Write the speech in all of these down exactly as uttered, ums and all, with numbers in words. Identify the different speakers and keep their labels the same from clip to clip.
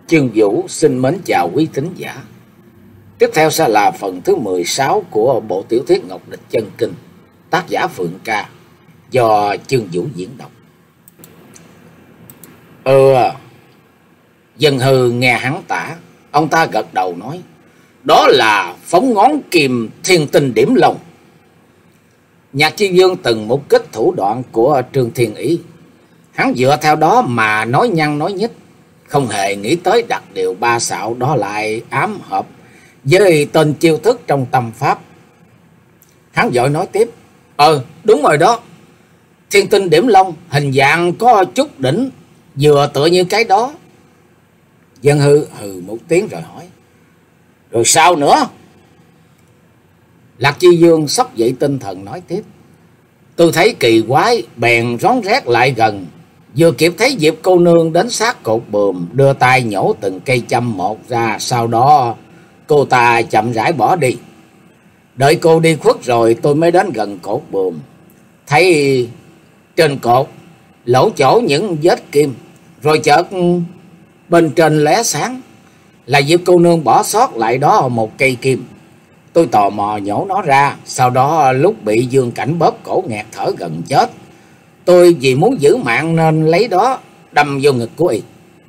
Speaker 1: Chương Vũ xin mến chào quý thính giả. Tiếp theo sẽ là phần thứ mười sáu của bộ tiểu thuyết Ngọc Địch Chân Kinh, tác giả Phượng Ca, do Chương Vũ diễn đọc. Ừ, Dân Hư nghe hắn tả, ông ta gật đầu nói, đó là phóng ngón kim thiên tinh điểm lông. Nhạc Chi Dương từng mục kích thủ đoạn của Trương Thiên Ý, hắn dựa theo đó mà nói nhăng nói nhích, không hề nghĩ tới đặt điều ba xạo đó lại ám hợp với tên chiêu thức trong tâm pháp. Hắn vội nói tiếp, Ờ đúng rồi đó, thiên tinh điểm lông hình dạng có chút đỉnh, vừa tựa như cái đó. Dân Hư hừ một tiếng rồi hỏi, rồi sao nữa? Lạc Chi Dương sốc dậy tinh thần nói tiếp, tôi thấy kỳ quái bèn rón rét lại gần, vừa kịp thấy Diệp cô nương đến sát cột buồm, đưa tay nhổ từng cây châm một ra, sau đó cô ta chậm rãi bỏ đi. Đợi cô đi khuất rồi tôi mới đến gần cột buồm, thấy trên cột lỗ chỗ những vết kim, rồi chợt bên trên lóe sáng, là Diệp cô nương bỏ sót lại đó một cây kim. Tôi tò mò nhổ nó ra, sau đó lúc bị Dương Cảnh bóp cổ nghẹt thở gần chết, tôi vì muốn giữ mạng nên lấy đó đâm vô ngực của y.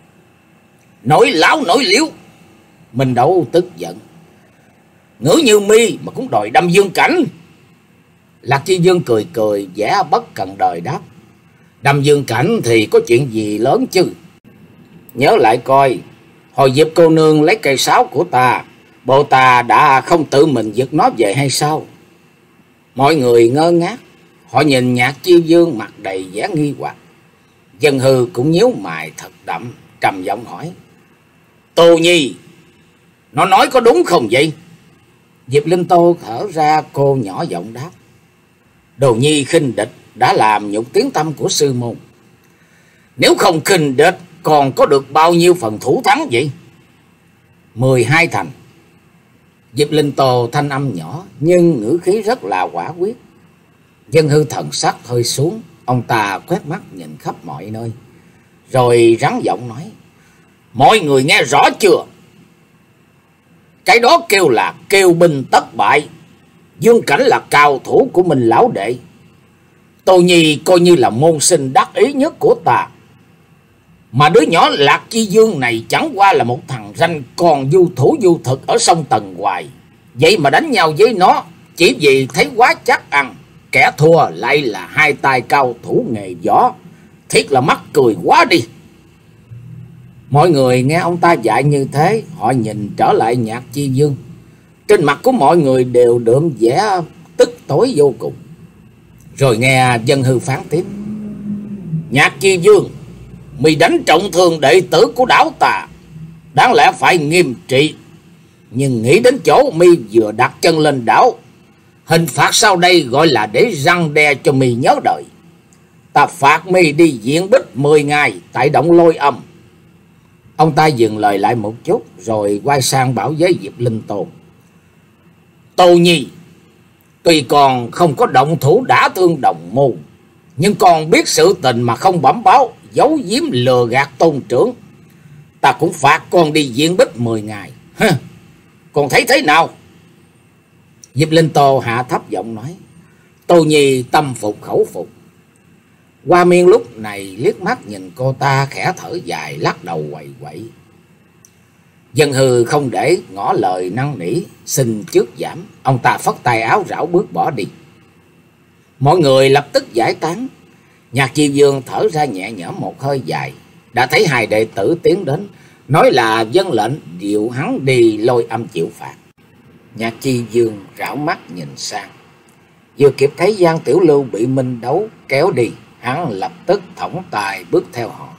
Speaker 1: Nổi láo nổi liếu! Minh Đấu tức giận, ngữ như mi mà cũng đòi đâm Dương Cảnh. Lạc Chi Dương cười cười vẻ bất cần đời đáp, đâm Dương Cảnh thì có chuyện gì lớn chứ? Nhớ lại coi, hồi Diệp cô nương lấy cây sáo của ta, bộ ta đã không tự mình giật nó về hay sao? Mọi người ngơ ngác, họ nhìn Nhạc Chi Dương mặt đầy vẻ nghi hoặc. Dân Hư cũng nhíu mày thật đậm, trầm giọng hỏi, Tô Nhi, nó nói có đúng không vậy? Diệp Linh Tô thở ra, cô nhỏ giọng đáp, Đồ Nhi khinh địch đã làm nhục tiếng tâm của sư môn. Nếu không khinh địch còn có được bao nhiêu phần thủ thắng vậy? Mười hai thành. Diệp Linh Tô thanh âm nhỏ nhưng ngữ khí rất là quả quyết. Dân Hư thần sắc hơi xuống, ông ta quét mắt nhìn khắp mọi nơi, rồi rắn giọng nói, mọi người nghe rõ chưa? Cái đó kêu là kêu binh tất bại. Dương Cảnh là cao thủ của mình lão đệ, Tô Nhi coi như là môn sinh đắc ý nhất của ta, mà đứa nhỏ Lạc Chi Dương này chẳng qua là một thằng ranh còn du thủ du thực ở sông Tần Hoài. Vậy mà đánh nhau với nó chỉ vì thấy quá chắc ăn, kẻ thua lại là hai tay cao thủ nghề võ, thiệt là mắc cười quá đi. Mọi người nghe ông ta dạy như thế, họ nhìn trở lại Nhạc Chi Dương, trên mặt của mọi người đều đượm vẻ tức tối vô cùng. Rồi nghe Dân Hư phán tiếp, Nhạc Chi Dương, mày đánh trọng thương đệ tử của đảo ta, đáng lẽ phải nghiêm trị, nhưng nghĩ đến chỗ mi vừa đặt chân lên đảo, hình phạt sau đây gọi là để răn đe cho mi nhớ đời. Ta phạt mi đi diện bích mười ngày tại động Lôi Âm. Ông ta dừng lời lại một chút, rồi quay sang bảo với Diệp Linh Tô, Tô Nhi, tuy còn không có động thủ đả thương đồng môn, nhưng còn biết sự tình mà không bẩm báo, giấu giếm lừa gạt tôn trưởng, ta cũng phạt con đi diện bích mười ngày. Hừ, còn thấy thế nào? Diệp Linh Tô hạ thấp giọng nói, Tô Nhi tâm phục khẩu phục. Hoa Miên lúc này liếc mắt nhìn cô ta, khẽ thở dài, lắc đầu quậy quậy. Dân Hư không để ngỏ lời năn nỉ xin trước giảm, ông ta phất tay áo rảo bước bỏ đi. Mọi người lập tức giải tán. Nhạc Chi Dương thở ra nhẹ nhõm một hơi dài, đã thấy hai đệ tử tiến đến, nói là dân lệnh điều hắn đi Lôi Âm chịu phạt. Nhạc Chi Dương rảo mắt nhìn sang, vừa kịp thấy Giang Tiểu Lưu bị Minh Đấu kéo đi, hắn lập tức thõng tài bước theo họ.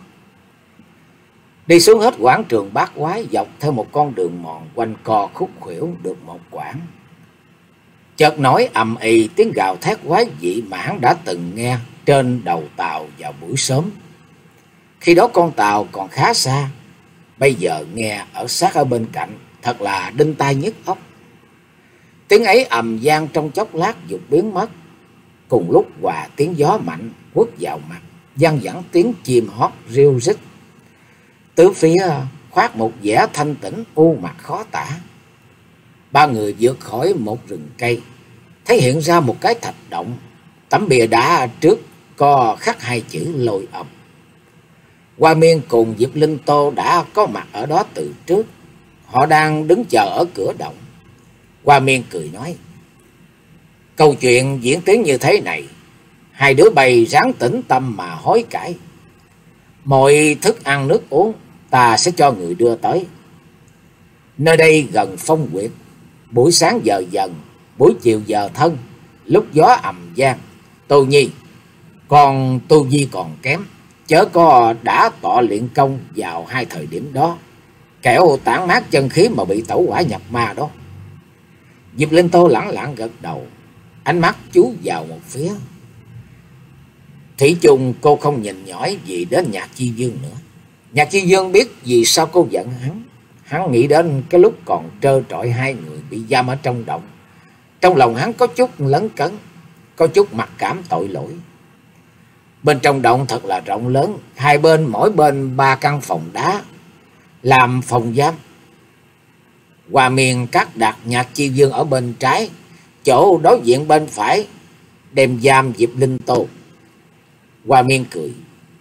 Speaker 1: Đi xuống hết quảng trường Bát Quái, dọc theo một con đường mòn quanh co khúc khuỷu được một quãng, chợt nổi ầm ĩ tiếng gào thét quái dị mà hắn đã từng nghe trên đầu tàu vào buổi sớm. Khi đó con tàu còn khá xa, bây giờ nghe ở sát ở bên cạnh, thật là đinh tai nhức óc. Tiếng ấy ầm vang trong chốc lát dục biến mất, cùng lúc hòa tiếng gió mạnh quất vào mặt, văng vẳng tiếng chim hót ríu rít. Từ phía khoác một vẻ thanh tĩnh u mặt khó tả. Ba người vượt khỏi một rừng cây, thấy hiện ra một cái thạch động. Tấm bìa đá trước có khắc hai chữ Lôi Âm. Hoa Miên cùng Diệp Linh Tô đã có mặt ở đó từ trước. Họ đang đứng chờ ở cửa động. Hoa Miên cười nói: câu chuyện diễn tiến như thế này, hai đứa bay ráng tĩnh tâm mà hối cải. Mọi thức ăn nước uống ta sẽ cho người đưa tới. Nơi đây gần phong quyệt, buổi sáng giờ dần, buổi chiều giờ thân, lúc gió ầm vang. Tô Nhi, còn tu vi còn kém, chớ có đã tọa luyện công vào hai thời điểm đó, kẻo tản mát chân khí mà bị tẩu hỏa nhập ma đó. Diệp Linh Tô lẳng lặng gật đầu, ánh mắt chú vào một phía. Thủy chung cô không nhìn nhỏi gì đến Nhạc Chi Dương nữa. Nhạc Chi Dương biết vì sao cô giận hắn. Hắn nghĩ đến cái lúc còn trơ trọi hai người bị giam ở trong động. Trong lòng hắn có chút lấn cấn, có chút mặc cảm tội lỗi. Bên trong động thật là rộng lớn, hai bên mỗi bên ba căn phòng đá làm phòng giam. Hoa Miên cắt đặt Nhạc Chi Dương ở bên trái, chỗ đối diện bên phải đem giam Diệp Linh Tô. Hoa Miên cười: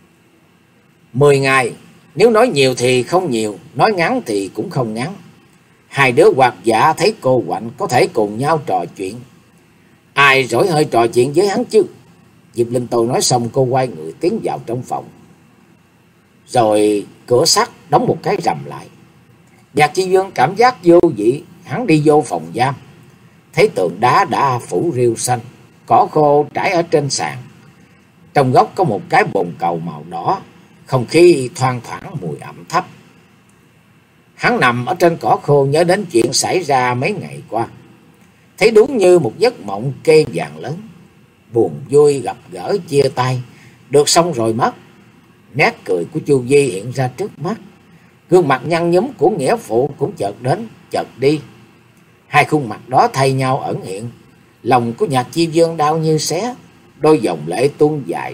Speaker 1: Mười ngày, nếu nói nhiều thì không nhiều, nói ngắn thì cũng không ngắn. Hai đứa hoạt giả thấy cô quạnh có thể cùng nhau trò chuyện. Ai rỗi hơi trò chuyện với hắn chứ? Diệp Linh Tô nói xong, cô quay người tiến vào trong phòng. Rồi cửa sắt đóng một cái rầm lại. Nhạc Chi Dương cảm giác vô vị. Hắn đi vô phòng giam, thấy tường đá đã phủ rêu xanh, cỏ khô trải ở trên sàn. Trong góc có một cái bồn cầu màu đỏ, không khí thoang thoảng mùi ẩm thấp. Hắn nằm ở trên cỏ khô nhớ đến chuyện xảy ra mấy ngày qua, thấy đúng như một giấc mộng kê vàng lớn. Buồn vui gặp gỡ chia tay, được xong rồi mất. Nét cười của Chu Di hiện ra trước mắt, gương mặt nhăn nhúm của nghĩa phụ cũng chợt đến chợt đi. Hai khuôn mặt đó thay nhau ẩn hiện. Lòng của Nhạc Chi Dương đau như xé, đôi dòng lệ tuôn dài.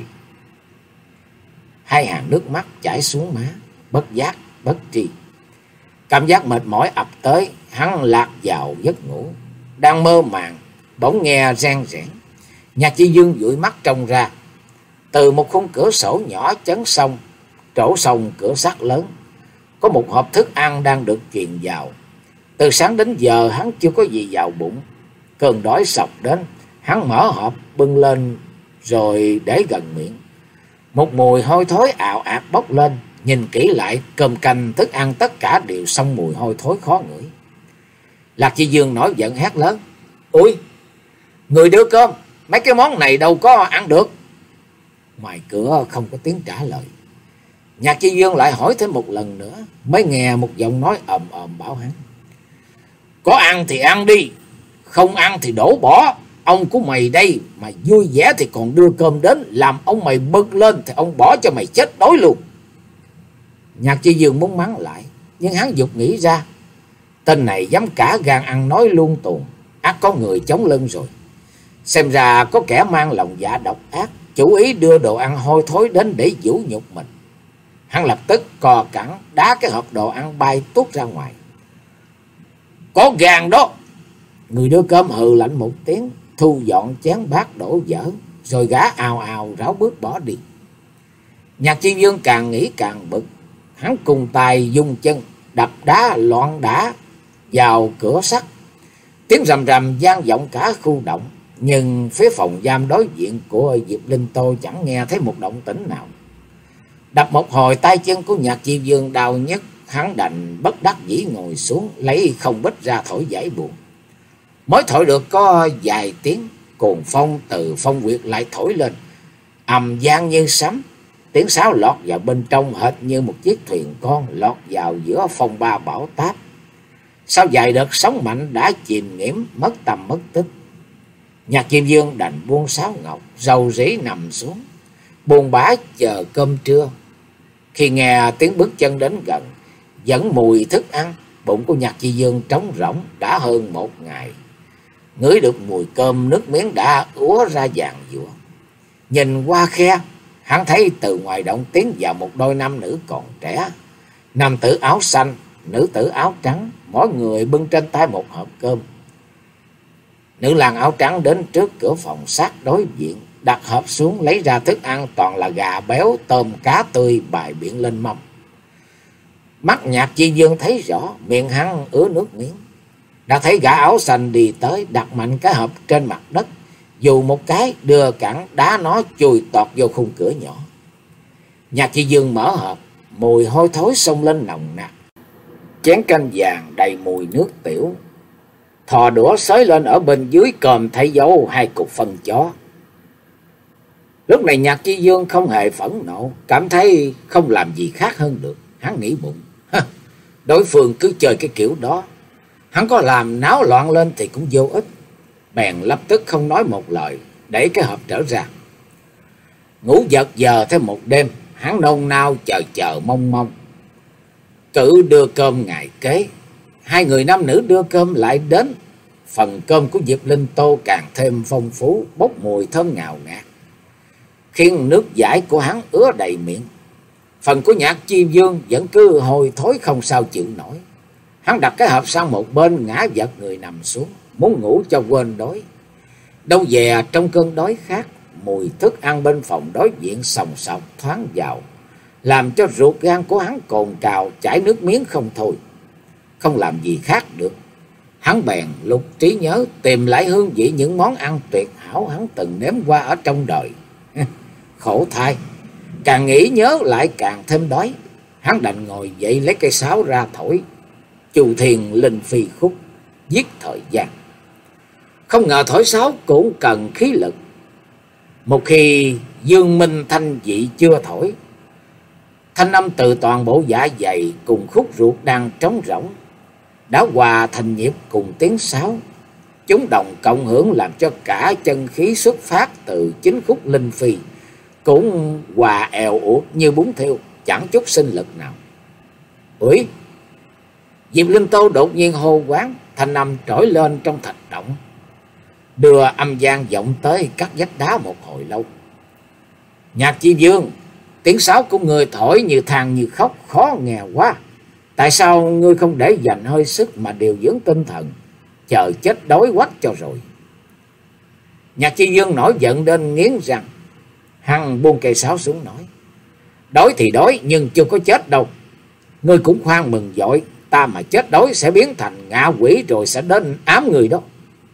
Speaker 1: Hai hàng nước mắt chảy xuống má, bất giác bất tri. Cảm giác mệt mỏi ập tới, hắn lạc vào giấc ngủ. Đang mơ màng, bỗng nghe reng rẽn. Nhạc Chi Dương dụi mắt trông ra. Từ một khung cửa sổ nhỏ chấn sông, trổ sông cửa sắt lớn, có một hộp thức ăn đang được truyền vào. Từ sáng đến giờ hắn chưa có gì vào bụng. Cơn đói sộc đến, hắn mở hộp bưng lên rồi để gần miệng. Một mùi hôi thối ào ạt bốc lên. Nhìn kỹ lại, cơm canh thức ăn tất cả đều xông mùi hôi thối khó ngửi. Lạc Chi Dương nổi giận hét lớn: Ôi, người đưa cơm, mấy cái món này đâu có ăn được. Ngoài cửa không có tiếng trả lời. Nhạc Chi Dương lại hỏi thêm một lần nữa, mới nghe một giọng nói ầm ầm bảo hắn: Có ăn thì ăn đi, không ăn thì đổ bỏ. Ông của mày đây mà vui vẻ thì còn đưa cơm đến, làm ông mày bực lên thì ông bỏ cho mày chết đói luôn. Nhạc Chi Dương muốn mắng lại, nhưng hắn dục nghĩ ra, tên này dám cả gan ăn nói luôn tuồng, ắt có người chống lưng rồi. Xem ra có kẻ mang lòng dạ độc ác, chủ ý đưa đồ ăn hôi thối đến để vũ nhục mình. Hắn lập tức cò cẳng đá cái hộp đồ ăn bay tuốt ra ngoài. Có gan đó. Người đưa cơm hừ lạnh một tiếng, thu dọn chén bát đổ dở, rồi gã ào ào ráo bước bỏ đi. Nhạc Chi Dương càng nghĩ càng bực. Hắn cùng tay dung chân đập đá loạn đá vào cửa sắt. Tiếng rầm rầm vang vọng cả khu động, nhưng phía phòng giam đối diện của Diệp Linh Tô chẳng nghe thấy một động tĩnh nào. Đập một hồi, tay chân của Nhạc Chi Dương đau nhức, hắn đành bất đắc dĩ ngồi xuống, lấy không bích ra thổi giải buồn. Mới thổi được có vài tiếng, cuồng phong từ phong quyệt lại thổi lên, ầm vang như sấm. Tiếng sáo lọt vào bên trong hệt như một chiếc thuyền con lọt vào giữa phong ba bão táp. Sau vài đợt sóng mạnh đã chìm nghiễm, mất tầm mất tích. Nhạc Chi Dương đành buông sáo ngọc, rầu rĩ nằm xuống, buồn bã chờ cơm trưa. Khi nghe tiếng bước chân đến gần, dẫn mùi thức ăn, bụng của Nhạc Chi Dương trống rỗng đã hơn một ngày. Ngửi được mùi cơm, nước miếng đã úa ra vàng dụa. Nhìn qua khe, hắn thấy từ ngoài động tiến vào một đôi nam nữ còn trẻ. Nam tử áo xanh, nữ tử áo trắng, mỗi người bưng trên tay một hộp cơm. Nữ lang áo trắng đến trước cửa phòng sát đối diện, đặt hộp xuống, lấy ra thức ăn toàn là gà béo, tôm, cá tươi bày biện lên mâm. Mắt Nhạc Chi Dương thấy rõ, miệng hắn ứa nước miếng. Đã thấy gã áo xanh đi tới, đặt mạnh cái hộp trên mặt đất, dù một cái đưa cẳng đá nó chùi tọt vô khung cửa nhỏ. Nhạc Chi Dương mở hộp, mùi hôi thối xông lên nồng nặc. Chén canh vàng đầy mùi nước tiểu. Thò đũa xới lên, ở bên dưới còm thấy dấu hai cục phân chó. Lúc này Nhạc Chi Dương không hề phẫn nộ, cảm thấy không làm gì khác hơn được. Hắn nghĩ bụng, đối phương cứ chơi cái kiểu đó, hắn có làm náo loạn lên thì cũng vô ích. Bèn lập tức không nói một lời, đẩy cái hộp trở ra. Ngủ giật giờ thêm một đêm, hắn nôn nao chờ chờ mong mong. Cự đưa cơm ngày kế, hai người nam nữ đưa cơm lại đến. Phần cơm của Diệp Linh Tô càng thêm phong phú, bốc mùi thơm ngào ngạt, khiến nước dãi của hắn ứa đầy miệng. Phần của Nhạc Chi Dương vẫn cứ hôi thối không sao chịu nổi. Hắn đặt cái hộp sang một bên, ngã vật người nằm xuống, muốn ngủ cho quên đói. Đâu về trong cơn đói khát, mùi thức ăn bên phòng đối diện sòng sọc thoáng vào, làm cho ruột gan của hắn cồn cào chảy nước miếng không thôi. Không làm gì khác được, hắn bèn lục trí nhớ tìm lại hương vị những món ăn tuyệt hảo hắn từng nếm qua ở trong đời. Khổ thay, càng nghĩ nhớ lại càng thêm đói. Hắn đành ngồi dậy lấy cây sáo ra thổi Chu Thiên Linh Phi khúc, giết thời gian. Không ngờ thổi sáo cũng cần khí lực. Một khi dương minh thanh vị chưa thổi, thanh âm từ toàn bộ dạ dày cùng khúc ruột đang trống rỗng đã hòa thành nhịp cùng tiếng sáo. Chúng đồng cộng hưởng làm cho cả chân khí xuất phát từ chính khúc linh phi cũng hòa èo uột như bún thiêu, chẳng chút sinh lực nào. Ủi! Diệp Linh Tô đột nhiên hô quán, thanh âm trỗi lên trong thạch động, đưa âm gian vọng tới các vách đá một hồi lâu. Nhạc Chi Dương, tiếng sáo của người thổi như than như khóc, khó nghe quá. Tại sao ngươi không để dành hơi sức mà điều dưỡng tinh thần, chờ chết đói quách cho rồi? Nhạc Chi Dương nổi giận đến nghiến răng. Hắn buông cây sáo xuống nói, đói thì đói nhưng chưa có chết đâu. Ngươi cũng khoan mừng vội, ta mà chết đói sẽ biến thành ngạ quỷ rồi sẽ đến ám người đó.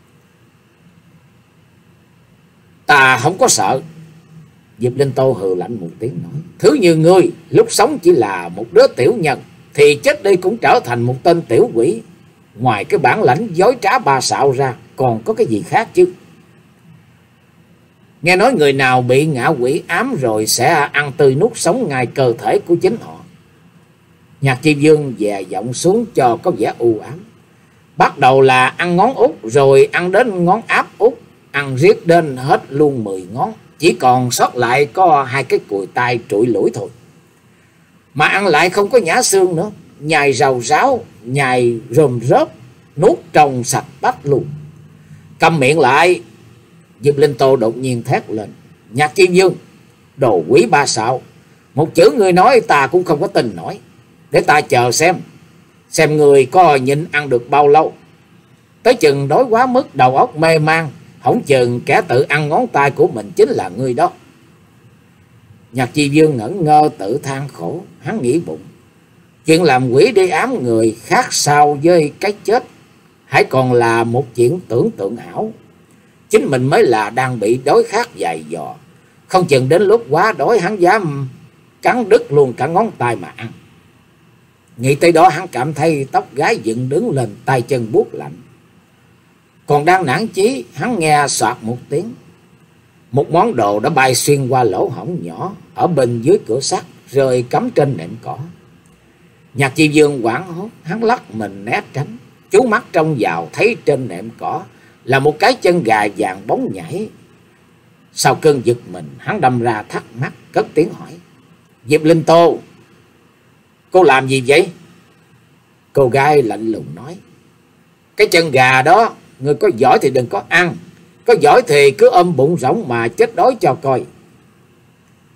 Speaker 1: Ta không có sợ. Diệp Linh Tô hừ lạnh một tiếng nói, thứ như ngươi lúc sống chỉ là một đứa tiểu nhân, thì chết đi cũng trở thành một tên tiểu quỷ. Ngoài cái bản lãnh dối trá ba xạo ra, còn có cái gì khác chứ? Nghe nói người nào bị ngạ quỷ ám rồi sẽ ăn tươi nuốt sống ngay cơ thể của chính họ. Nhạc Chi Dương dè giọng xuống cho có vẻ u ám. Bắt đầu là ăn ngón út, rồi ăn đến ngón áp út, ăn riết đến hết luôn mười ngón, chỉ còn sót lại có hai cái cùi tay trụi lủi thôi. Mà ăn lại không có nhả xương nữa, nhai rau ráo, nhai rôm rớp, nuốt trong sạch bách luôn. Câm miệng lại! Diệp Linh Tô đột nhiên thét lên. Nhạc Chi Dương, đồ quỷ ba xạo, một chữ ngươi nói ta cũng không có tin nổi. Để ta chờ xem, xem người có nhịn ăn được bao lâu. Tới chừng đói quá mức đầu óc mê man, hổng chừng kẻ tự ăn ngón tay của mình chính là ngươi đó. Nhạc Chi Dương ngẩn ngơ tự than khổ. Hắn nghĩ bụng, chuyện làm quỷ đi ám người khác sao với cái chết, hãy còn là một chuyện tưởng tượng ảo. Chính mình mới là đang bị đói khát dày dò, không chừng đến lúc quá đói hắn dám cắn đứt luôn cả ngón tay mà ăn. Nghĩ tới đó hắn cảm thấy tóc gái dựng đứng lên, tay chân buốt lạnh. Còn đang nản chí, hắn nghe soạt một tiếng, một món đồ đã bay xuyên qua lỗ hổng nhỏ ở bên dưới cửa sắt, rơi cắm trên nệm cỏ. Nhạc Chi Dương hoảng hốt, hắn lắc mình né tránh, chú mắt trông vào thấy trên nệm cỏ là một cái chân gà vàng bóng nhảy. Sau cơn giật mình, hắn đâm ra thắc mắc, cất tiếng hỏi, Diệp Linh Tô, cô làm gì vậy? Cô gái lạnh lùng nói, cái chân gà đó, người có giỏi thì đừng có ăn, có giỏi thì cứ ôm bụng rỗng mà chết đói cho coi.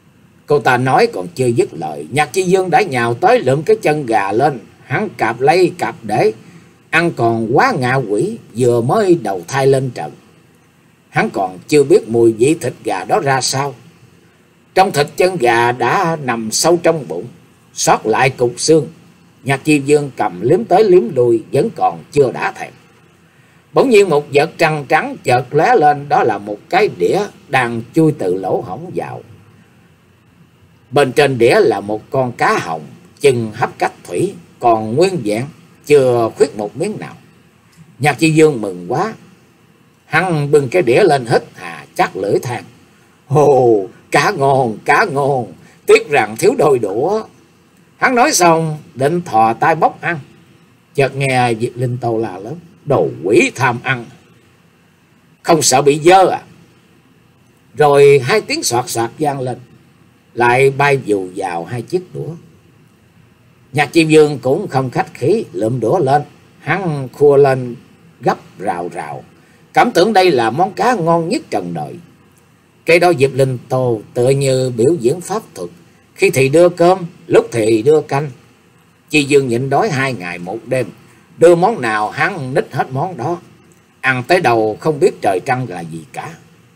Speaker 1: Cô ta nói còn chưa dứt lời, Nhạc Chi Dương đã nhào tới lượm cái chân gà lên. Hắn cạp lấy cạp để, ăn còn quá ngạ quỷ, vừa mới đầu thai lên trận. Hắn còn chưa biết mùi vị thịt gà đó ra sao. Trong thịt chân gà đã nằm sâu trong bụng, sót lại cục xương. Nhạc Chi Dương cầm liếm tới liếm lui vẫn còn chưa đã thèm. Bỗng nhiên một vật trăng trắng chợt lóe lên, đó là một cái đĩa đang chui từ lỗ hổng vào. Bên trên đĩa là một con cá hồng chừng hấp cách thủy, còn nguyên vẹn, chưa khuyết một miếng nào. Nhạc Chi Dương mừng quá, hắn bưng cái đĩa lên hít hà chắc lưỡi than: Ồ, cá ngon, cá ngon, tiếc rằng thiếu đôi đũa. Hắn nói xong định thò tay bóc ăn, chợt nghe Diệp Linh Tô la lớn: Đồ quỷ tham ăn, không sợ bị dơ à? Rồi hai tiếng soạt soạt vang lên, lại bay dù vào hai chiếc đũa. Nhạc Chi Dương cũng không khách khí, lượm đũa lên, hắn khua lên gấp rào rào, cảm tưởng đây là món cá ngon nhất trần đời. Cái đó Diệp Linh Tô tựa như biểu diễn pháp thuật, khi thì đưa cơm, lúc thì đưa canh. Chi Dương nhịn đói hai ngày một đêm, đưa món nào hắn nít hết món đó, ăn tới đầu không biết trời trăng là gì cả.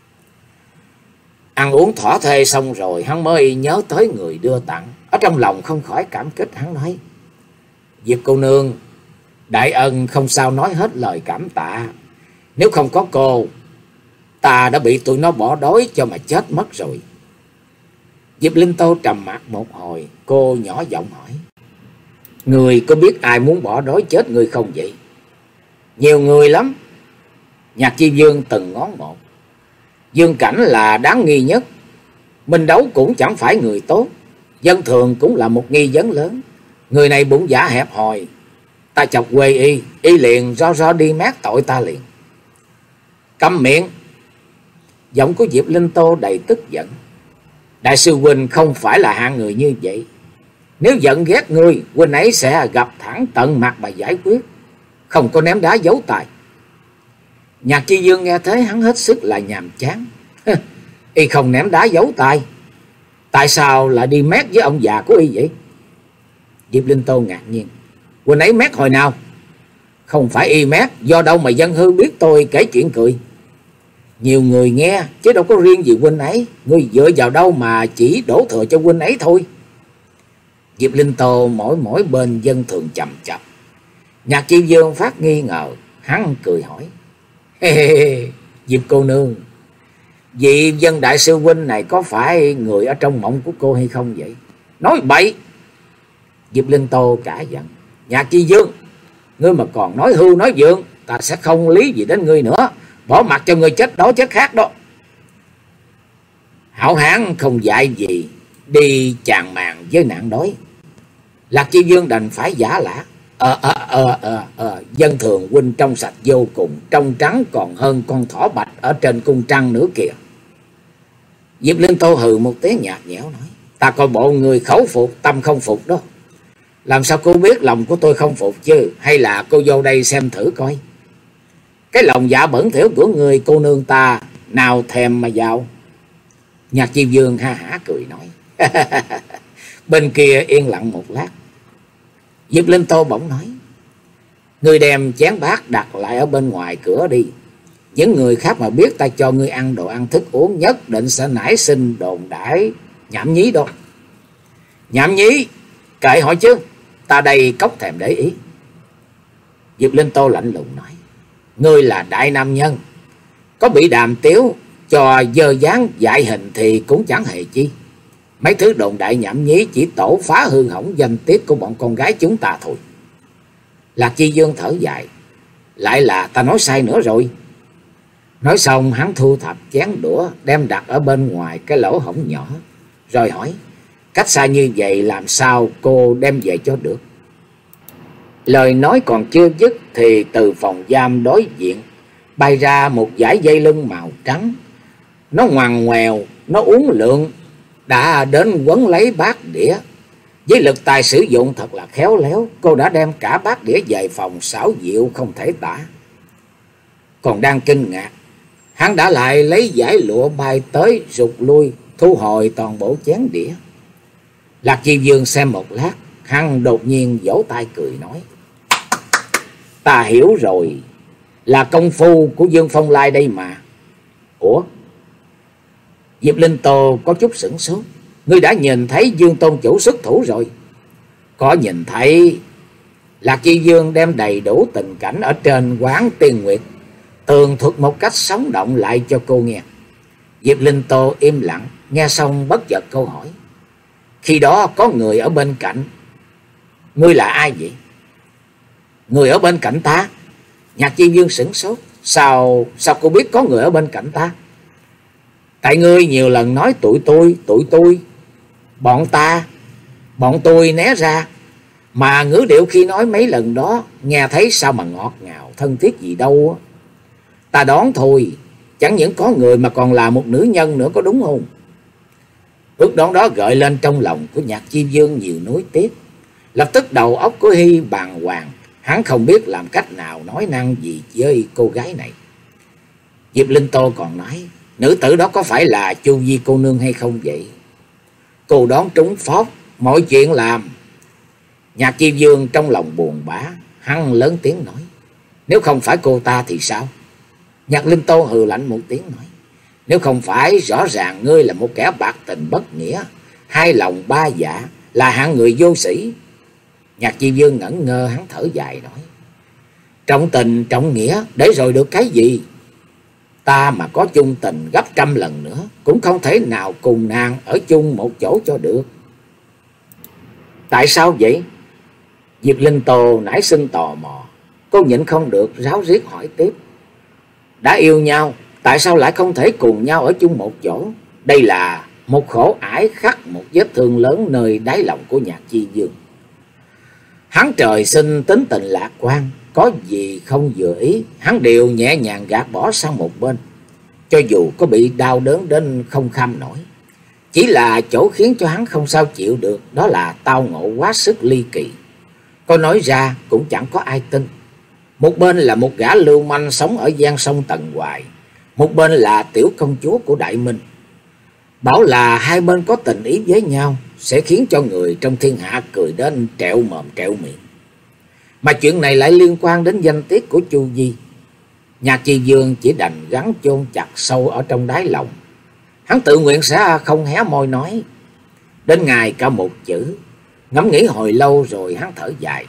Speaker 1: Ăn uống thỏa thê xong rồi, hắn mới nhớ tới người đưa tặng. Ở trong lòng không khỏi cảm kích, hắn nói: Diệp cô nương, đại ân không sao nói hết lời cảm tạ. Nếu không có cô, ta đã bị tụi nó bỏ đói cho mà chết mất rồi. Diệp Linh Tô trầm mặc một hồi, cô nhỏ giọng hỏi: Người có biết ai muốn bỏ đói chết người không vậy? Nhiều người lắm. Nhạc Chi Dương từng ngón một. Dương Cảnh là đáng nghi nhất. Minh Đấu cũng chẳng phải người tốt, Dân Thường cũng là một nghi vấn lớn. Người này bụng dạ hẹp hòi, ta chọc quê y, y liền ro ro đi mát tội ta liền. Câm miệng! Giọng của Diệp Linh Tô đầy tức giận. Đại sư huynh không phải là hạng người như vậy. Nếu giận ghét ngươi, huynh ấy sẽ gặp thẳng tận mặt mà giải quyết, không có ném đá giấu tài. Nhạc Chi Dương nghe thế hắn hết sức là nhàm chán. Y không ném đá giấu tài, tại sao lại đi mét với ông già của y vậy? Diệp Linh Tô ngạc nhiên: Huynh ấy mét hồi nào? Không phải y mét, do đâu mà dân hư biết tôi kể chuyện cười? Nhiều người nghe, chứ đâu có riêng gì huynh ấy. Ngươi dựa vào đâu mà chỉ đổ thừa cho huynh ấy thôi? Diệp Linh Tô mỗi mỗi bên Dân Thường chầm chập. Nhạc Chi Dương phát nghi ngờ, hắn cười hỏi: Hê hê hê, Diệp cô nương, vị Dân đại sư huynh này có phải người ở trong mộng của cô hay không vậy? Nói bậy! Diệp Linh Tô cả giận: Nhạc Chi Dương, ngươi mà còn nói hưu nói vượng, ta sẽ không lý gì đến ngươi nữa, bỏ mặt cho ngươi chết đó chết khác đó. Hảo hán không dạy gì, đi chàng màng với nạn đói. Lạc Chi Dương đành phải giả lả: Ờ ờ ờ ờ ờ Dân Thường huynh trong sạch vô cùng, trong trắng còn hơn con thỏ bạch ở trên cung trăng nữa kìa. Diệp Linh Tô hừ một tiếng nhạt nhẽo nói: Ta coi bộ người khẩu phục tâm không phục đó. Làm sao cô biết lòng của tôi không phục chứ? Hay là cô vô đây xem thử coi. Cái lòng dạ bẩn thỉu của người cô nương ta nào thèm mà vào. Nhạc Chi Dương ha hả cười nói. Bên kia yên lặng một lát. Diệp Linh Tô bỗng nói: Ngươi đem chén bát đặt lại ở bên ngoài cửa đi. Những người khác mà biết ta cho ngươi ăn đồ ăn thức uống, nhất định sẽ nảy sinh đồn đãi nhảm nhí đó. Nhảm nhí? Kệ hỏi chứ, ta đây cốc thèm để ý. Diệp Linh Tô lạnh lùng nói: Ngươi là đại nam nhân, có bị đàm tiếu cho dơ dáng dại hình thì cũng chẳng hề chi. Mấy thứ đồn đại nhảm nhí chỉ tổ phá hư hỏng danh tiết của bọn con gái chúng ta thôi. Lạc Chi Dương thở dài: Lại là ta nói sai nữa rồi. Nói xong hắn thu thập chén đũa đem đặt ở bên ngoài cái lỗ hổng nhỏ, rồi hỏi: Cách xa như vậy làm sao cô đem về cho được? Lời nói còn chưa dứt thì từ phòng giam đối diện bay ra một dải dây lưng màu trắng. Nó ngoằn ngoèo, nó uốn lượn, đã đến quấn lấy bát đĩa. Với lực tài sử dụng thật là khéo léo, cô đã đem cả bát đĩa về phòng xảo diệu không thể tả. Còn đang kinh ngạc, hắn đã lại lấy dải lụa bay tới rụt lui, thu hồi toàn bộ chén đĩa. Lạc Chi Dương xem một lát, hắn đột nhiên vỗ tay cười nói: Ta hiểu rồi, là công phu của Dương Phong Lai đây mà. Ủa? Diệp Linh Tô có chút sửng sốt. Ngươi đã nhìn thấy Dương tôn chủ xuất thủ rồi? Có nhìn thấy. Lạc Chi Dương đem đầy đủ tình cảnh ở trên quán Tiên Nguyệt tường thuật một cách sống động lại cho cô nghe. Diệp Linh Tô im lặng, nghe xong bất chợt câu hỏi: Khi đó có người ở bên cạnh. Ngươi là ai vậy? Người ở bên cạnh ta? Nhạc Chi Dương sửng sốt. Sao, sao cô biết có người ở bên cạnh ta? Tại ngươi nhiều lần nói tụi tôi, tụi tôi, bọn ta, bọn tôi né ra. Mà ngữ điệu khi nói mấy lần đó, nghe thấy sao mà ngọt ngào, thân thiết gì đâu. Ta đoán thôi, chẳng những có người mà còn là một nữ nhân nữa, có đúng không? Ước đoán đó gợi lên trong lòng của Nhạc Chi Dương nhiều nối tiếc. Lập tức đầu óc của Hy bàng hoàng, hắn không biết làm cách nào nói năng gì với cô gái này. Diệp Linh Tô còn nói: Nữ tử đó có phải là Chu Vi cô nương hay không vậy? Cô đoán trúng phót, mọi chuyện làm. Nhạc Chi Dương trong lòng buồn bã, hắn lớn tiếng nói: Nếu không phải cô ta thì sao? Nhạc Linh Tô hừ lạnh một tiếng nói: Nếu không phải, rõ ràng ngươi là một kẻ bạc tình bất nghĩa, hai lòng ba dạ, là hạng người vô sĩ. Nhạc Chi Dương ngẩn ngơ, hắn thở dài nói: Trọng tình trọng nghĩa, để rồi được cái gì? Ta mà có chung tình gấp trăm lần nữa, cũng không thể nào cùng nàng ở chung một chỗ cho được. Tại sao vậy? Diệp Linh Tô nảy sinh tò mò. Cô nhịn không được ráo riết hỏi tiếp: Đã yêu nhau, tại sao lại không thể cùng nhau ở chung một chỗ? Đây là một khổ ải khắc một vết thương lớn nơi đáy lòng của Nhạc Chi Dương. Hắn trời sinh tính tình lạc quan, có gì không vừa ý, hắn đều nhẹ nhàng gạt bỏ sang một bên, cho dù có bị đau đớn đến không kham nổi. Chỉ là chỗ khiến cho hắn không sao chịu được, đó là tao ngộ quá sức ly kỳ. Có nói ra cũng chẳng có ai tin. Một bên là một gã lưu manh sống ở gian sông Tần Hoài, một bên là tiểu công chúa của Đại Minh. Bảo là hai bên có tình ý với nhau sẽ khiến cho người trong thiên hạ cười đến trẹo mồm trẹo miệng. Mà chuyện này lại liên quan đến danh tiết của Chu Vi. Nhạc Chi Dương chỉ đành gắn chôn chặt sâu ở trong đáy lòng. Hắn tự nguyện sẽ không hé môi nói đến ngày cả một chữ. Ngẫm nghĩ hồi lâu rồi hắn thở dài: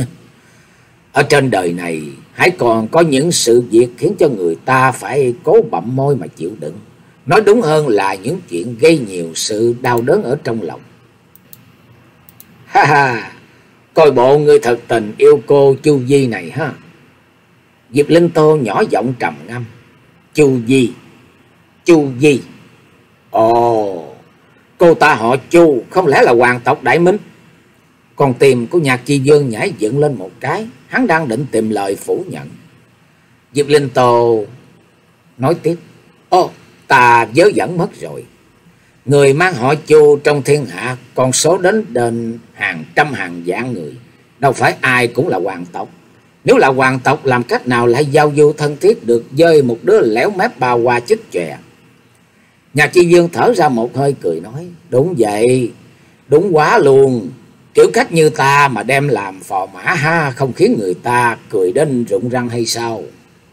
Speaker 1: Ở trên đời này hãy còn có những sự việc khiến cho người ta phải cố bặm môi mà chịu đựng. Nói đúng hơn là những chuyện gây nhiều sự đau đớn ở trong lòng. Ha ha, coi bộ người thật tình yêu cô Chu Vi này ha. Diệp Linh Tô nhỏ giọng trầm ngâm: Chu Vi, Chu Vi. Ồ, cô ta họ Chu, không lẽ là hoàng tộc Đại Minh? Còn tim của Nhạc Chi Dương nhảy dựng lên một cái, hắn đang định tìm lời phủ nhận. Diệp Linh Tô nói tiếp: Ồ, ta vớ vẩn mất rồi. Người mang họ Chu trong thiên hạ con số đến đến hàng trăm hàng vạn người, đâu phải ai cũng là hoàng tộc. Nếu là hoàng tộc, làm cách nào lại giao du thân thiết được với một đứa lẻo mép ba hoa chích chòe? Nhạc Chi Dương thở ra một hơi cười nói: Đúng vậy, đúng quá luôn. Kiểu cách như ta mà đem làm phò mã ha, không khiến người ta cười đến rụng răng hay sao?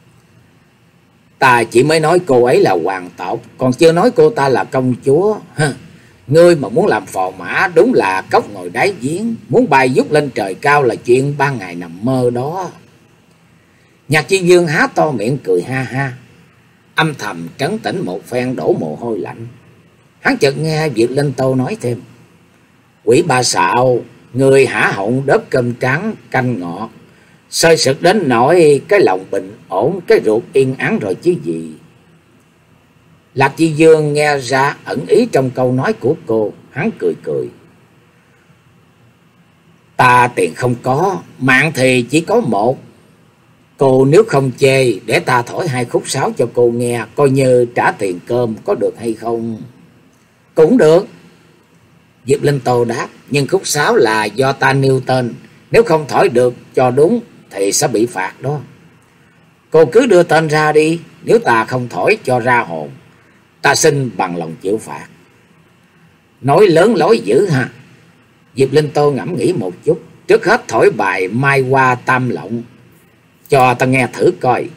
Speaker 1: Ta chỉ mới nói cô ấy là hoàng tộc, còn chưa nói cô ta là công chúa. Hừ, ngươi mà muốn làm phò mã đúng là cốc ngồi đáy giếng, muốn bay vút lên trời cao là chuyện ban ngày nằm mơ đó. Nhạc Chi Dương há to miệng cười ha ha, âm thầm trấn tĩnh một phen đổ mồ hôi lạnh. Hắn chợt nghe Diệp Linh Tô nói thêm: Quỷ ba xạo, người hả họng đớp cơm trắng canh ngọt, sơi sực đến nỗi cái lòng bình ổn, cái ruột yên ắng rồi chứ gì. Lạc Chi Dương nghe ra ẩn ý trong câu nói của cô, hắn cười cười: Ta tiền không có, mạng thì chỉ có một. Cô nếu không chê, để ta thổi hai khúc sáo cho cô nghe, coi như trả tiền cơm, có được hay không? Cũng được. Diệp Linh Tô đáp: Nhưng khúc sáo là do ta nêu tên, nếu không thổi được cho đúng thì sẽ bị phạt đó. Cô cứ đưa tên ra đi, nếu ta không thổi cho ra hồn, ta xin bằng lòng chịu phạt. nói lớn lối dữ ha. Diệp Linh Tô ngẫm nghĩ một chút, trước hết thổi bài Mai Hoa Tam Lộng cho ta nghe thử coi.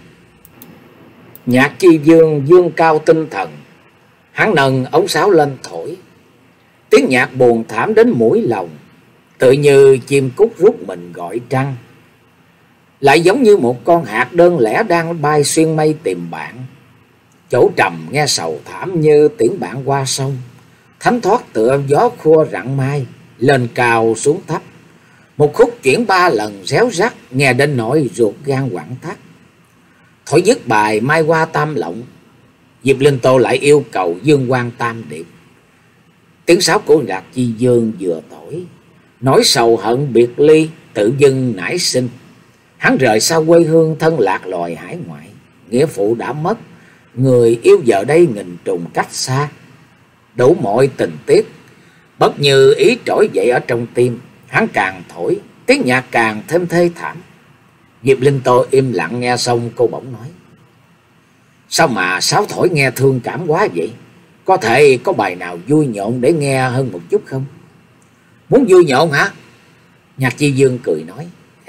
Speaker 1: Nhạc Chi Dương dương cao tinh thần, hắn nâng ống sáo lên thổi. Tiếng nhạc buồn thảm đến mũi lòng, tự như chim cút rút mình gọi trăng, lại giống như một con hạt đơn lẻ đang bay xuyên mây tìm bạn. Chỗ trầm nghe sầu thảm như tiếng bạn qua sông, thánh thoát tựa gió khua rặng mai, lên cao xuống thấp. Một khúc chuyển ba lần réo rắt, nghe đến nỗi ruột gan quặn thắt. Thổi dứt bài Mai Hoa Tam Lộng, Diệp Linh Tô lại yêu cầu Dương Quan Tam Điệp. Tiếng sáo của Nhạc Chi Dương vừa thổi, nỗi sầu hận biệt ly tự dưng nảy sinh. Hắn rời xa quê hương, thân lạc loài hải ngoại, nghĩa phụ đã mất, người yêu giờ đây nghìn trùng cách xa. Đủ mọi tình tiết bất như ý trỗi dậy ở trong tim. Hắn càng thổi, tiếng nhạc càng thêm thê thảm. Diệp Linh Tô im lặng nghe xong, cô bỗng nói: sao mà sáo thổi nghe thương cảm quá vậy? Có thể có bài nào vui nhộn để nghe hơn một chút không? Muốn vui nhộn hả? Nhạc Chi Dương cười nói: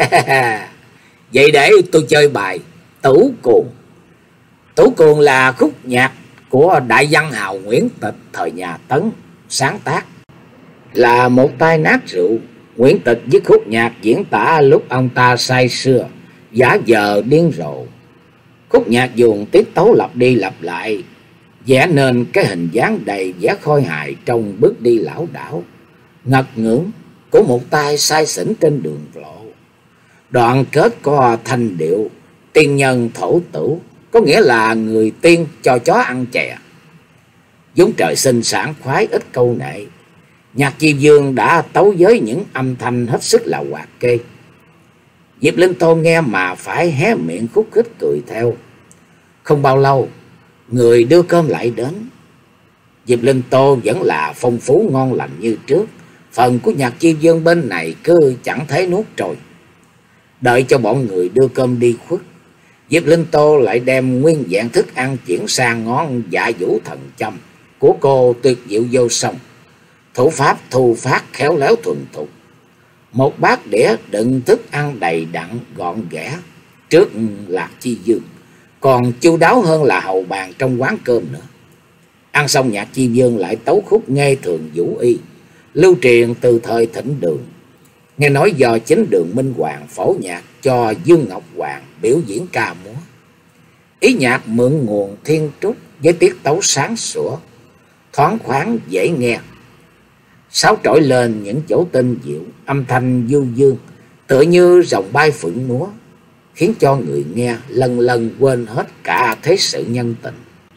Speaker 1: vậy để tôi chơi bài Tửu Cuồng. Tửu Cuồng là khúc nhạc của đại văn hào Nguyễn Tịch thời nhà Tấn sáng tác, là một tai nát rượu. Nguyễn Tịch viết khúc nhạc diễn tả lúc ông ta say sưa, giả vờ điên rồ. Khúc nhạc dùng tiết tấu lặp đi lặp lại, vẽ nên cái hình dáng đầy vẻ khôi hài trong bước đi lảo đảo, ngật ngưỡng của một tay say xỉn trên đường lộ. Đoạn kết có thanh điệu tiên nhân thổ tửu, có nghĩa là người tiên cho chó ăn chè. Vốn trời sinh sảng khoái ít câu nệ, Nhạc Chi Dương đã tấu với những âm thanh hết sức là hoạt kê. Diệp Linh Tô nghe mà phải hé miệng khúc khích cười theo. Không bao lâu, người đưa cơm lại đến. Diệp Linh Tô vẫn là phong phú ngon lành như trước, phần của Nhạc Chi Dương bên này cứ chẳng thấy nuốt trôi. Đợi cho bọn người đưa cơm đi khuất, Diệp Linh Tô lại đem nguyên vẹn thức ăn chuyển sang ngón Dạ Vũ Thần Châm của cô tuyệt diệu vô song. Thủ pháp thu phát khéo léo thuần thục, một bát đĩa đựng thức ăn đầy đặn gọn ghẽ trước Lạc Chi Dương, còn chu đáo hơn là hầu bàn trong quán cơm nữa. Ăn xong, Nhạc Chi Dương lại tấu khúc Nghê Thường Vũ Y, lưu truyền từ thời Thịnh Đường. Nghe nói do chính Đường Minh Hoàng phổ nhạc cho Dương Ngọc Hoàng biểu diễn ca múa. Ý nhạc mượn nguồn Thiên Trúc với tiết tấu sáng sủa, thoáng khoáng dễ nghe. Sáo trỗi lên những chỗ tinh diệu, âm thanh du dương tựa như rồng bay phượng múa, khiến cho người nghe lần lần quên hết cả thế sự nhân tình.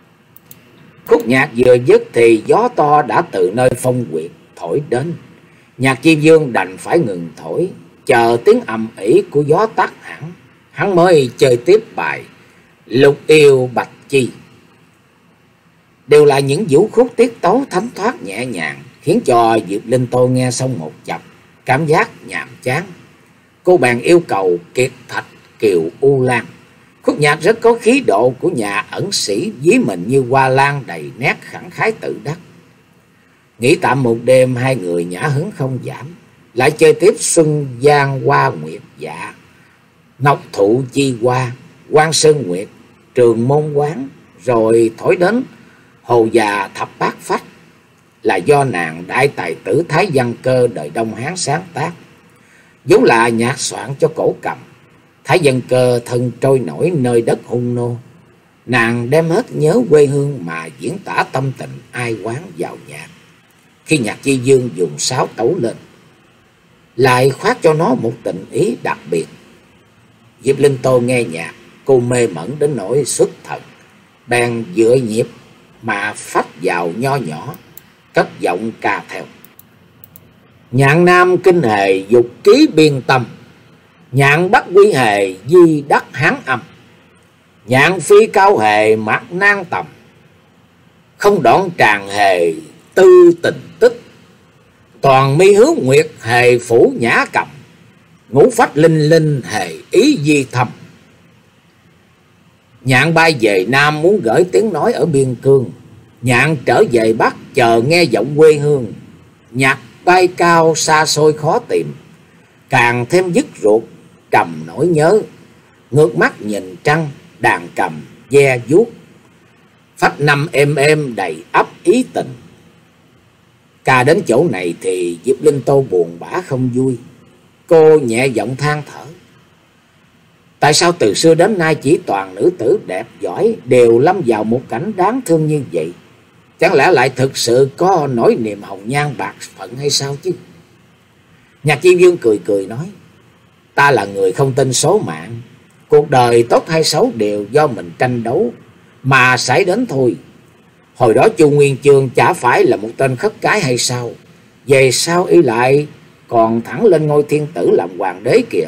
Speaker 1: Khúc nhạc vừa dứt thì gió to đã từ nơi phong quyệt thổi đến. Nhạc Chi Dương đành phải ngừng thổi, chờ tiếng ầm ĩ của gió tắt hẳn, hắn mới chơi tiếp bài Lục Yêu Bạch Chi. Đều là những vũ khúc tiết tấu thánh thoát nhẹ nhàng, khiến cho Diệp Linh Tô nghe xong một chập, cảm giác nhàm chán. Cô bèn yêu cầu Kiệt Thạch Kiều U Lan. Khúc nhạc rất có khí độ của nhà ẩn sĩ, ví mình như hoa lan đầy nét khẳng khái tự đắc. Nghỉ tạm một đêm, hai người nhã hứng không giảm, lại chơi tiếp Xuân Giang Hoa Nguyệt Dạ, Ngọc Thụ Chi Hoa, Quan Sơn Nguyệt, Trường Môn Quán, rồi thổi đến Hồ Già Thập Bát Phách, là do nàng đại tài tử Thái Văn Cơ đời Đông Hán sáng tác, vốn là nhạc soạn cho cổ cầm. Thái Văn Cơ thân trôi nổi nơi đất hung nô, nàng đem hết nhớ quê hương mà diễn tả tâm tình ai oán vào nhạc. Khi Nhạc Chi Dương dùng sáo tấu lên, lại khoác cho nó một tình ý đặc biệt. Diệp Linh Tô nghe nhạc, cô mê mẩn đến nỗi xuất thần, bèn dựa nhịp mà phách vào nho nhỏ, cất giọng ca theo. Nhạn nam kinh hề dục ký biên tâm, nhạn bắc quy hề di đắc hán âm, nhạn phi cao hề mạc nan tầm, không đoạn tràng hề tư tình tích, toàn mi hứa nguyệt hề phủ nhã cầm, ngũ phách linh linh hề ý di thầm. Nhạn bay về Nam muốn gửi tiếng nói ở biên cương, nhạn trở về Bắc chờ nghe giọng quê hương, nhạc bay cao xa xôi khó tìm, càng thêm dứt ruột trầm nỗi nhớ. Ngước mắt nhìn trăng, đàn cầm ve vuốt, phách năm êm êm đầy ắp ý tình. Ca đến chỗ này thì Diệp Linh Tô buồn bã không vui. Cô nhẹ giọng than thở: tại sao từ xưa đến nay chỉ toàn nữ tử đẹp giỏi đều lâm vào một cảnh đáng thương như vậy? Chẳng lẽ lại thực sự có nỗi niềm hồng nhan bạc phận hay sao chứ? Nhạc Chi Dương cười cười nói: ta là người không tin số mạng. Cuộc đời tốt hay xấu đều do mình tranh đấu mà xảy đến thôi. Hồi đó Chu Nguyên Chương chả phải là một tên khất cái hay sao? Về sau y lại còn thẳng lên ngôi thiên tử làm hoàng đế kìa.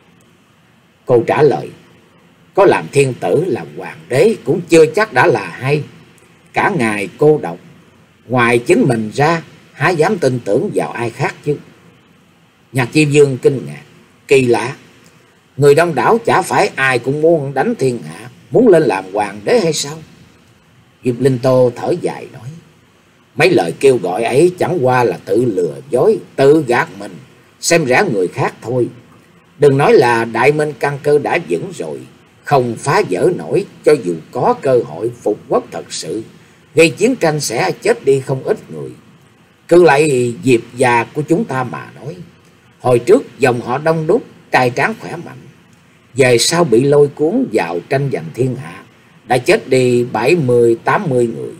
Speaker 1: Cô trả lời: có làm thiên tử làm hoàng đế cũng chưa chắc đã là hay. Cả ngày cô độc, ngoài chính mình ra há dám tin tưởng vào ai khác chứ? Nhạc Chi Dương kinh ngạc: kỳ lạ, người đông đảo chả phải ai cũng muốn đánh thiên hạ, muốn lên làm hoàng đế hay sao? Diệp Linh Tô thở dài nói: mấy lời kêu gọi ấy chẳng qua là tự lừa dối, tự gạt mình, xem rẽ người khác thôi. Đừng nói là đại minh căn cơ đã vững rồi, không phá vỡ nổi. Cho dù có cơ hội phục quốc thật sự, gây chiến tranh sẽ chết đi không ít người. Cứ lại Diệp già của chúng ta mà nói, hồi trước dòng họ đông đúc, trai tráng khỏe mạnh, về sau bị lôi cuốn vào tranh giành thiên hạ, đã chết đi bảy mươi tám mươi người.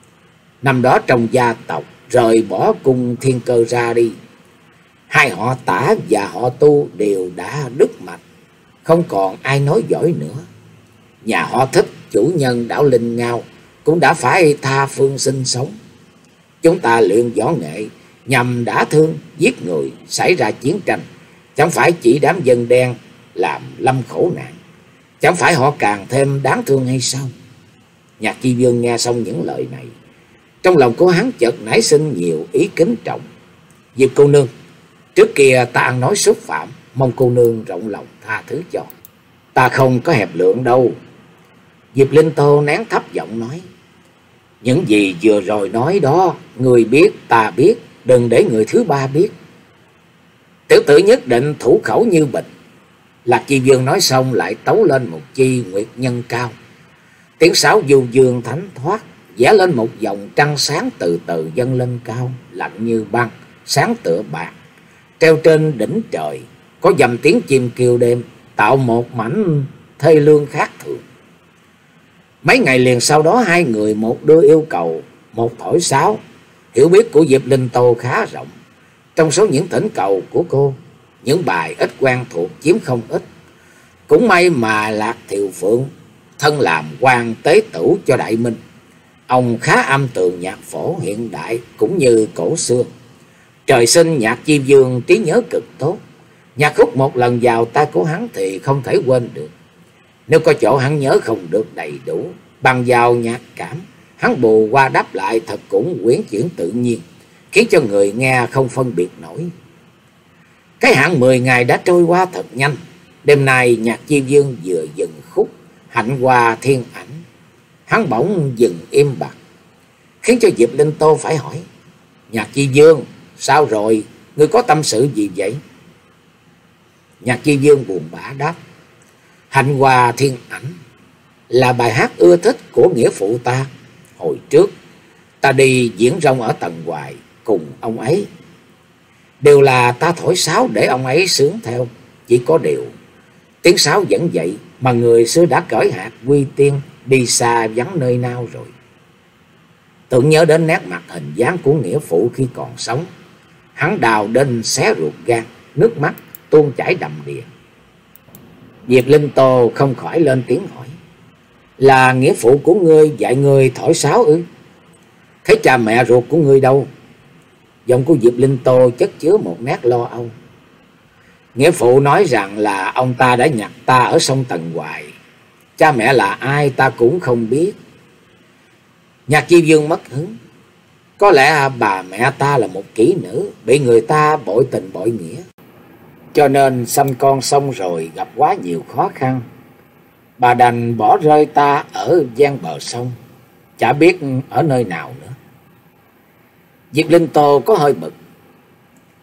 Speaker 1: Năm đó trong gia tộc rời bỏ cung thiên cơ ra đi, hai họ Tả và họ Tu đều đã đứt mạch, không còn ai nói giỏi nữa. Nhà họ Thích, chủ nhân đảo Linh Ngao, cũng đã phải tha phương sinh sống. Chúng ta luyện võ nghệ nhằm đả thương, giết người, xảy ra chiến tranh, chẳng phải chỉ đám dân đen làm lâm khổ nạn, chẳng phải họ càng thêm đáng thương hay sao? Nhạc Chi Dương nghe xong những lời này, trong lòng của hắn chợt nảy sinh nhiều ý kính trọng. Diệp cô nương, trước kia ta ăn nói xúc phạm, mong cô nương rộng lòng tha thứ cho. Ta không có hẹp lượng đâu. Diệp Linh Tô nén thấp giọng nói: những gì vừa rồi nói đó, người biết ta biết, đừng để người thứ ba biết. Tiểu tử nhất định thủ khẩu như bịch. Lạc Chi Dương nói xong lại tấu lên một chi nguyệt nhân cao. Tiếng sáo du dương thánh thoát, vẽ lên một vòng trăng sáng từ từ dâng lên cao, lạnh như băng, sáng tựa bạc. Treo trên đỉnh trời, có dầm tiếng chim kêu đêm, tạo một mảnh thê lương khác thường. Mấy ngày liền sau đó, hai người một đưa yêu cầu, một thổi sáo. Hiểu biết của Diệp Linh Tô khá rộng. Trong số những thỉnh cầu của cô, những bài ít quen thuộc chiếm không ít. Cũng may mà Lạc Thiều Phượng thân làm quan tế tửu cho Đại Minh. Ông khá âm tường nhạc phổ hiện đại cũng như cổ xưa. Trời sinh Nhạc Chi Dương trí nhớ cực tốt. Nhạc khúc một lần vào tay của hắn thì không thể quên được. Nếu có chỗ hắn nhớ không được đầy đủ, bằng vào nhạc cảm, hắn bù qua đáp lại thật cũng quyến chuyển tự nhiên, khiến cho người nghe không phân biệt nổi. Cái hạn mười ngày đã trôi qua thật nhanh. Đêm nay Nhạc Chi Dương vừa dừng khúc Hạnh Hoa Thiên Ảnh, hắn bỗng dừng im bặt, khiến cho Diệp Linh Tô phải hỏi: Nhạc Chi Dương, sao rồi? Ngươi có tâm sự gì vậy? Nhạc Chi Dương buồn bã đáp: Hạnh Hoa Thiên Ảnh là bài hát ưa thích của nghĩa phụ ta. Hồi trước ta đi diễn rong ở Tần Hoài cùng ông ấy, đều là ta thổi sáo để ông ấy sướng theo. Chỉ có điều tiếng sáo vẫn vậy, mà người xưa đã cởi hạt quy tiên đi xa vắng nơi nào rồi. Tưởng nhớ đến nét mặt hình dáng của nghĩa phụ khi còn sống, hắn đào đinh xé ruột gan, nước mắt tuôn chảy đầm đìa. Diệp Linh Tô không khỏi lên tiếng hỏi: Là nghĩa phụ của ngươi dạy ngươi thổi sáo ư? Thế cha mẹ ruột của ngươi đâu? Giọng của Diệp Linh Tô chất chứa một nét lo âu. Nghĩa phụ nói rằng là ông ta đã nhặt ta ở sông Tần Hoài. Cha mẹ là ai ta cũng không biết. Nhạc Chi Dương mất hứng. Có lẽ bà mẹ ta là một kỹ nữ, bị người ta bội tình bội nghĩa, cho nên sanh con xong rồi gặp quá nhiều khó khăn. Bà đành bỏ rơi ta ở gian bờ sông, chả biết ở nơi nào nữa. Diệp Linh Tô có hơi bực,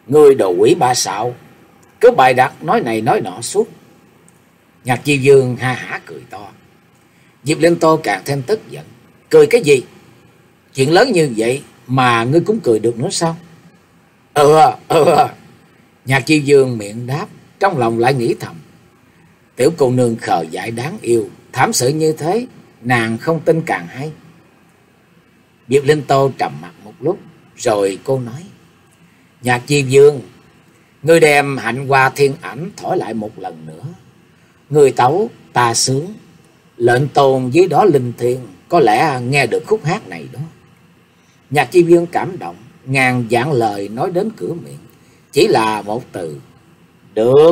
Speaker 1: Người đồ quỷ ba xạo, cứ bày đặt nói này nói nọ suốt. Nhạc Chi Dương ha hả cười to. Diệp Linh Tô càng thêm tức giận. Cười cái gì? Chuyện lớn như vậy mà ngươi cũng cười được nữa sao? Ừ, ừ. Nhạc Chi Dương miệng đáp, trong lòng lại nghĩ thầm. Tiểu cô nương khờ dại đáng yêu, thảm sự như thế, nàng không tin càng hay. Diệp Linh Tô trầm mặt một lúc, rồi cô nói. Nhạc Chi Dương, ngươi đem Hạnh Hoa Thiên Ảnh thổi lại một lần nữa. Người tấu ta sướng, lệnh tôn dưới đó linh thiêng, có lẽ nghe được khúc hát này đó. Nhạc Chi Dương cảm động, ngàn vạn lời nói đến cửa miệng, chỉ là một từ. Được.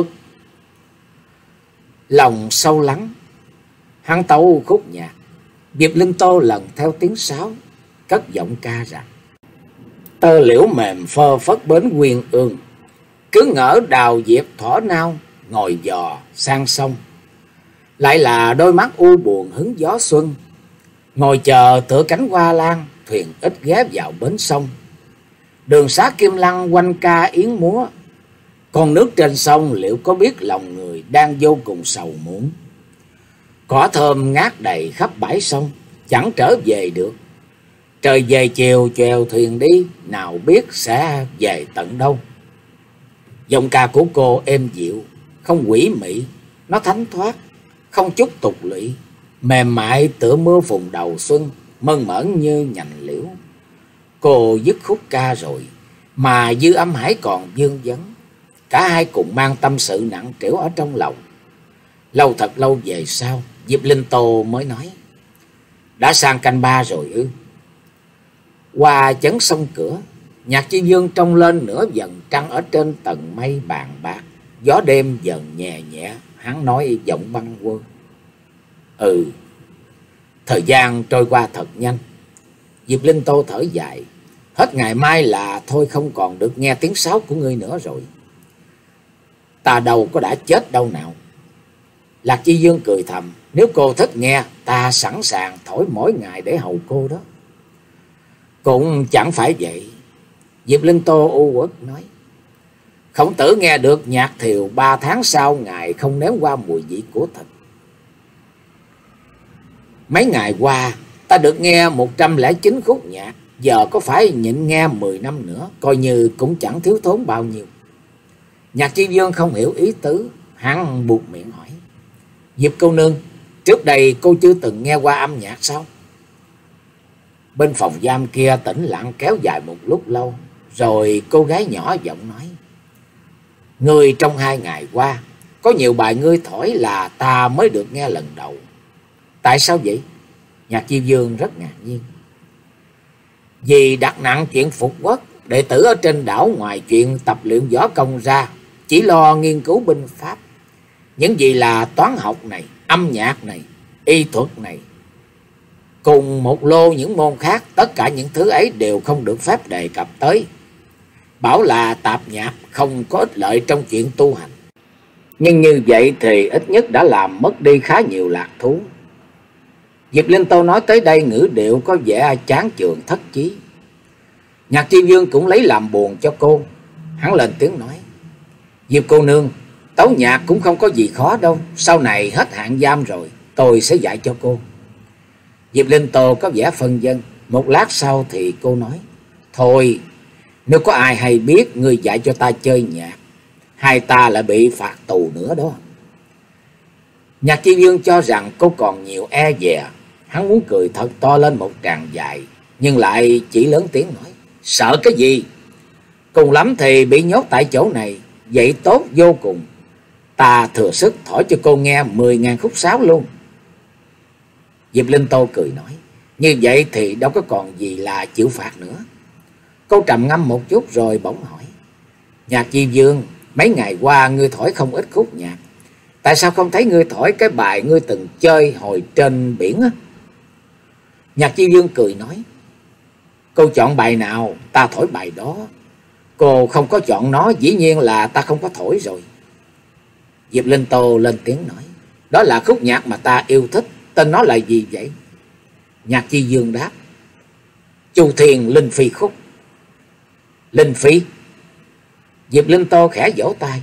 Speaker 1: Lòng sâu lắng, hắn tấu khúc nhạc. Diệp Linh Tô lần theo tiếng sáo, cất giọng ca rằng. Tơ liễu mềm phơ phất bến Quyên Ương, cứ ngỡ đào diệp thỏ nao, ngồi dò sang sông. Lại là đôi mắt u buồn hứng gió xuân, ngồi chờ tựa cánh hoa lan, thuyền ít ghé vào bến sông. Đường xá Kim Lăng quanh ca yến múa, con nước trên sông liệu có biết lòng người đang vô cùng sầu muộn. Cỏ thơm ngát đầy khắp bãi sông, chẳng trở về được. Trời về chiều chèo thuyền đi, nào biết sẽ về tận đâu. Giọng ca của cô êm dịu, không quỷ mị, nó thánh thoát, không chút tục lụy, mềm mại tựa mưa phùn đầu xuân, mơn mởn như nhành liễu. Cô dứt khúc ca rồi, mà dư âm hải còn vương vấn. Cả hai cùng mang tâm sự nặng trĩu ở trong lòng. Lâu thật lâu về sau, Diệp Linh Tô mới nói. Đã sang canh ba rồi ư? Qua chấn sông cửa, Nhạc Chi Dương trông lên nửa vầng trăng ở trên tầng mây bàn bạc. Gió đêm dần nhẹ nhẹ, hắn nói giọng bâng quơ. Ừ, thời gian trôi qua thật nhanh. Diệp Linh Tô thở dài. Hết ngày mai là thôi không còn được nghe tiếng sáo của ngươi nữa rồi. Ta đâu có đã chết đâu nào. Lạc Chi Dương cười thầm. Nếu cô thích nghe, ta sẵn sàng thổi mỗi ngày để hầu cô đó. Cũng chẳng phải vậy. Diệp Linh Tô u uất nói. Khổng Tử nghe được nhạc thiều ba tháng sau ngài không nếm qua mùi vị của thịt. Mấy ngày qua ta được nghe một trăm lẻ chín khúc nhạc. Giờ có phải nhịn nghe mười năm nữa, coi như cũng chẳng thiếu thốn bao nhiêu. Nhạc Chi Dương không hiểu ý tứ, hắn buộc miệng hỏi. Diệp cô nương, trước đây cô chưa từng nghe qua âm nhạc sao? Bên phòng giam kia tĩnh lặng kéo dài một lúc lâu, rồi cô gái nhỏ giọng nói. Ngươi trong hai ngày qua, có nhiều bài ngươi thổi là ta mới được nghe lần đầu. Tại sao vậy? Nhạc Chi Dương rất ngạc nhiên. Vì đặt nặng chuyện phục quốc, đệ tử ở trên đảo ngoài chuyện tập luyện võ công ra, chỉ lo nghiên cứu binh pháp. Những gì là toán học này, âm nhạc này, y thuật này, cùng một lô những môn khác, tất cả những thứ ấy đều không được phép đề cập tới. Bảo là tạp nhạc không có ích lợi trong chuyện tu hành. Nhưng như vậy thì ít nhất đã làm mất đi khá nhiều lạc thú. Diệp Linh Tô nói tới đây ngữ điệu có vẻ chán chường thất chí. Nhạc Chi Dương cũng lấy làm buồn cho cô. Hắn lên tiếng nói. Diệp cô nương, tấu nhạc cũng không có gì khó đâu. Sau này hết hạn giam rồi, tôi sẽ dạy cho cô. Diệp Linh Tô có vẻ phân vân. Một lát sau thì cô nói. Thôi, nếu có ai hay biết ngươi dạy cho ta chơi nhạc, hai ta lại bị phạt tù nữa đó. Nhạc Chi Dương cho rằng cô còn nhiều e dè. Hắn muốn cười thật to lên một tràng dài, nhưng lại chỉ lớn tiếng nói. Sợ cái gì? Cùng lắm thì bị nhốt tại chỗ này, vậy tốt vô cùng. Ta thừa sức thổi cho cô nghe mười ngàn khúc sáo luôn. Diệp Linh Tô cười nói. Như vậy thì đâu có còn gì là chịu phạt nữa. Cô trầm ngâm một chút rồi bỗng hỏi. Nhạc Chi Dương, mấy ngày qua ngươi thổi không ít khúc nhạc. Tại sao không thấy ngươi thổi cái bài ngươi từng chơi hồi trên biển á? Nhạc Chi Dương cười nói. Cô chọn bài nào, ta thổi bài đó. Cô không có chọn nó, dĩ nhiên là ta không có thổi rồi. Diệp Linh Tô lên tiếng nói. Đó là khúc nhạc mà ta yêu thích. Tên nó là gì vậy? Nhạc Chi Dương đáp. Chu Thiên Linh Phi khúc. Linh Phi? Diệp Linh Tô khẽ vỗ tay.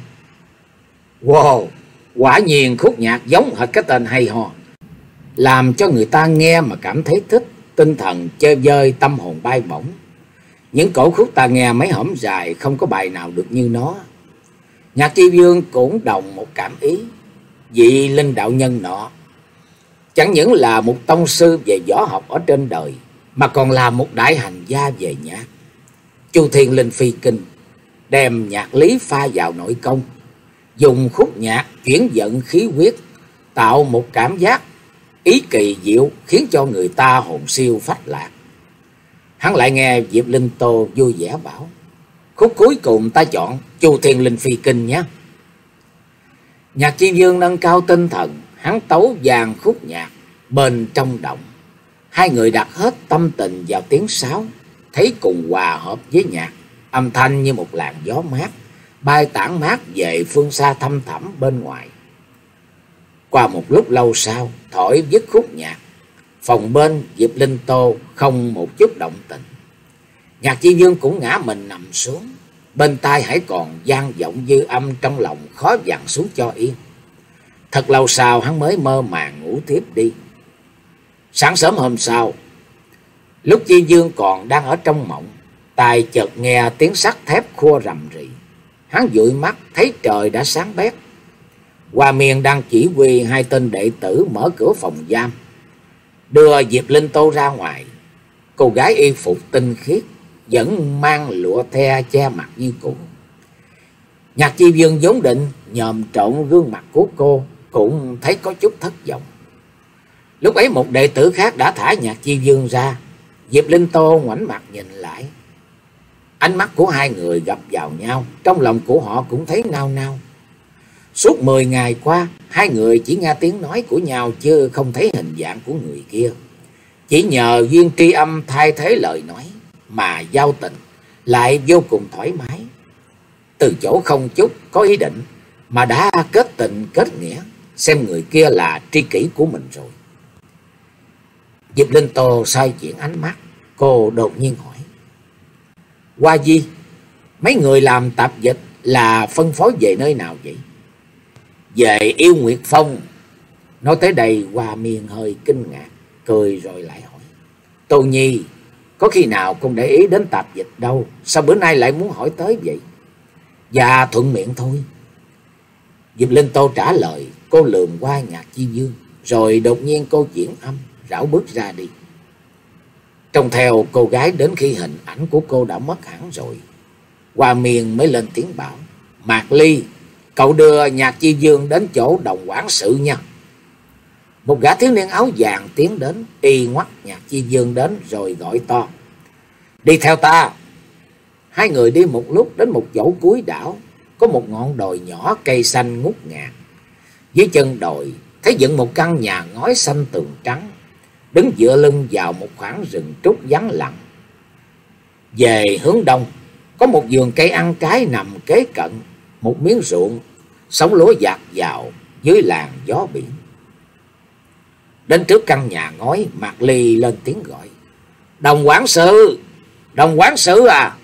Speaker 1: Wow, quả nhiên khúc nhạc giống hệt cái tên hay ho, làm cho người ta nghe mà cảm thấy thích, tinh thần chơi vơi, tâm hồn bay bổng. Những cổ khúc ta nghe mấy hổm dài không có bài nào được như nó. Nhạc Chi Vương cũng đồng một cảm ý. Vị linh đạo nhân nọ chẳng những là một tông sư về võ học ở trên đời, mà còn là một đại hành gia về nhạc. Chu Thiên Linh Phi Kinh đem nhạc lý pha vào nội công, dùng khúc nhạc chuyển vận khí huyết, tạo một cảm giác ý kỳ diệu, khiến cho người ta hồn siêu phách lạc. Hắn lại nghe Diệp Linh Tô vui vẻ bảo: khúc cuối cùng ta chọn Chu Thiên Linh Phi Kinh nhé. Nhạc Chi Vương nâng cao tinh thần, hắn tấu vàng khúc nhạc bên trong động. Hai người đặt hết tâm tình vào tiếng sáo, thấy cùng hòa hợp với nhạc, âm thanh như một làn gió mát bay tản mát về phương xa thăm thẳm bên ngoài. Qua một lúc lâu sau, thổi dứt khúc nhạc, phòng bên Diệp Linh Tô không một chút động tình. Nhạc Chi Vương cũng ngã mình nằm xuống, bên tai hãy còn vang vọng dư âm, trong lòng khó dằn xuống cho yên. Thật lâu sau hắn mới mơ màng ngủ tiếp đi. Sáng sớm hôm sau, lúc Chi Vương còn đang ở trong mộng, tai chợt nghe tiếng sắt thép khua rầm rì. Hắn dụi mắt thấy trời đã sáng bét. Hoa Miên đang chỉ huy hai tên đệ tử mở cửa phòng giam, đưa Diệp Linh Tô ra ngoài. Cô gái y phục tinh khiết, vẫn mang lụa the che mặt như cũ. Nhạc Chi Vương vốn định nhòm trộn gương mặt của cô, cũng thấy có chút thất vọng. Lúc ấy một đệ tử khác đã thả Nhạc Chi Vương ra. Diệp Linh Tô ngoảnh mặt nhìn lại. Ánh mắt của hai người gặp vào nhau, trong lòng của họ cũng thấy nao nao. Suốt mười ngày qua, hai người chỉ nghe tiếng nói của nhau chứ không thấy hình dạng của người kia. Chỉ nhờ duyên tri âm thay thế lời nói mà giao tình lại vô cùng thoải mái. Từ chỗ không chút có ý định mà đã kết tình kết nghĩa, xem người kia là tri kỷ của mình rồi. Diệp Linh Tô xoay chuyển ánh mắt, cô đột nhiên hỏi: Hoa Di, mấy người làm tạp dịch là phân phối về nơi nào vậy? Về Yêu Nguyệt Phong. Nói tới đây, Hoa Miên hơi kinh ngạc, cười rồi lại hỏi: Tô Nhi, có khi nào con để ý đến tạp dịch đâu, sao bữa nay lại muốn hỏi tới vậy? Dạ thuận miệng thôi. Diệp Linh Tô trả lời. Cô lườm qua Nhạc Chi Vương, rồi đột nhiên cô chuyển âm, rảo bước ra đi. Trông theo cô gái đến khi hình ảnh của cô đã mất hẳn rồi, Hoa Miên mới lên tiếng bảo: Mạc Ly, cậu đưa Nhạc Chi Vương đến chỗ đồng quản sự nha. Một gã thiếu niên áo vàng tiến đến, y ngoắt Nhạc Chi Vương đến rồi gọi to: Đi theo ta. Hai người đi một lúc đến một chỗ cuối đảo, có một ngọn đồi nhỏ, cây xanh ngút ngàn. Dưới chân đồi thấy dựng một căn nhà ngói xanh tường trắng, đứng dựa lưng vào một khoảng rừng trúc vắng lặng. Về hướng đông có một vườn cây ăn trái nằm kế cận, một miếng ruộng, sóng lúa dạt vào dưới làn gió biển. Đến trước căn nhà ngói, Mạc Ly lên tiếng gọi: Đồng quản sự, đồng quản sự à.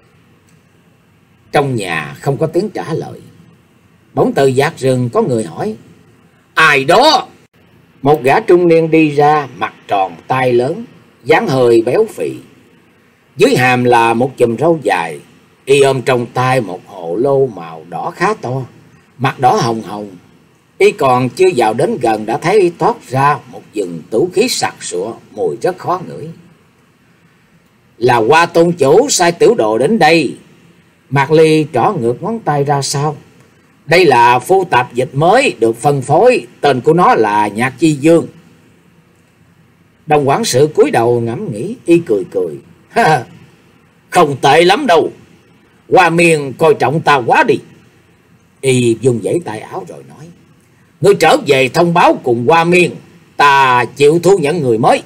Speaker 1: Trong nhà không có tiếng trả lời. Bỗng từ dạt rừng có người hỏi: Ai đó? Một gã trung niên đi ra, mặt tròn tai lớn, dáng hơi béo phì. Dưới hàm là một chùm râu dài, y ôm trong tay một hồ lô màu đỏ khá to, mặt đỏ hồng hồng. Y còn chưa vào đến gần đã thấy y toát ra một vừng tửu khí sặc sụa, mùi rất khó ngửi. Là Hoa tôn chủ sai tiểu đồ đến đây. Mạc Ly trỏ ngược ngón tay ra sau. Đây là phu tạp dịch mới được phân phối, tên của nó là Nhạc Chi Vương. Đồng quản sự cúi đầu ngẫm nghĩ, y cười cười: Ha, không tệ lắm đâu. Hoa Miên coi trọng ta quá đi. Y dùng dãy tay áo rồi nói: Ngươi trở về thông báo cùng Hoa Miên, ta chịu thu nhận người mới.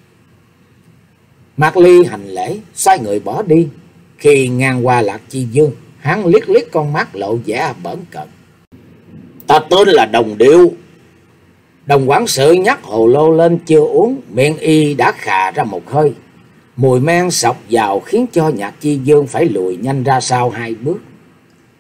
Speaker 1: Mạc Ly hành lễ, xoay người bỏ đi. Khi ngang qua Lạc Chi Vương, hắn liếc liếc con mắt lộ vẻ bỡn cợt: Ta tên là Đồng Điệu. Đồng quản sự nhắc hồ lô lên chưa uống, miệng y đã khà ra một hơi. Mùi men sộc vào khiến cho Nhạc Chi Vương phải lùi nhanh ra sau hai bước.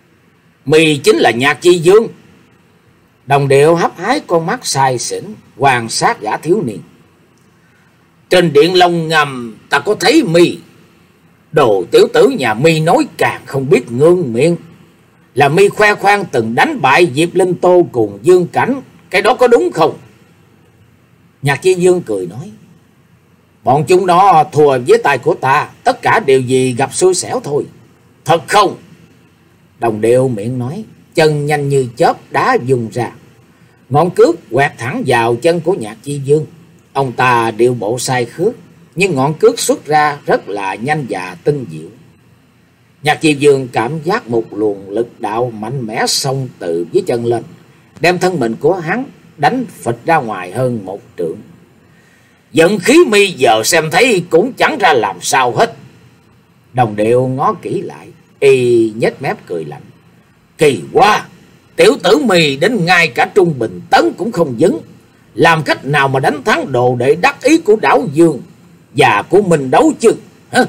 Speaker 1: "Mi chính là Nhạc Chi Dương." Đồng Điệu hấp hái con mắt say xỉn quan sát gã thiếu niên. "Trên điện Long Ngầm ta có thấy mi. Đồ tiểu tử nhà mi nói càng không biết ngưng miệng. Là mi khoe khoang từng đánh bại Diệp Linh Tô cùng Dương Cảnh, cái đó có đúng không?" Nhạc Chi Dương cười nói: "Bọn chúng nó thua với tay của ta, tất cả đều vì gặp xui xẻo thôi." "Thật không?" Đồng Điệu miệng nói, chân nhanh như chớp đá dùng ra. Ngọn cước quẹt thẳng vào chân của Nhạc Chi Dương. Ông ta điệu bộ sai khước, nhưng ngọn cước xuất ra rất là nhanh và tinh diệu. Nhạc Chi Dương cảm giác một luồng lực đạo mạnh mẽ xông từ dưới chân lên, đem thân mình của hắn đánh phịch ra ngoài hơn một trượng. "Vận khí mi giờ xem thấy cũng chẳng ra làm sao hết." Đồng Điệu ngó kỹ lại, y nhếch mép cười lạnh: "Kỳ quá, tiểu tử mi đến ngay cả trung bình tấn cũng không vững, làm cách nào mà đánh thắng đồ đệ đắc ý của Đảo Dương và của mình đấu chứ hả?"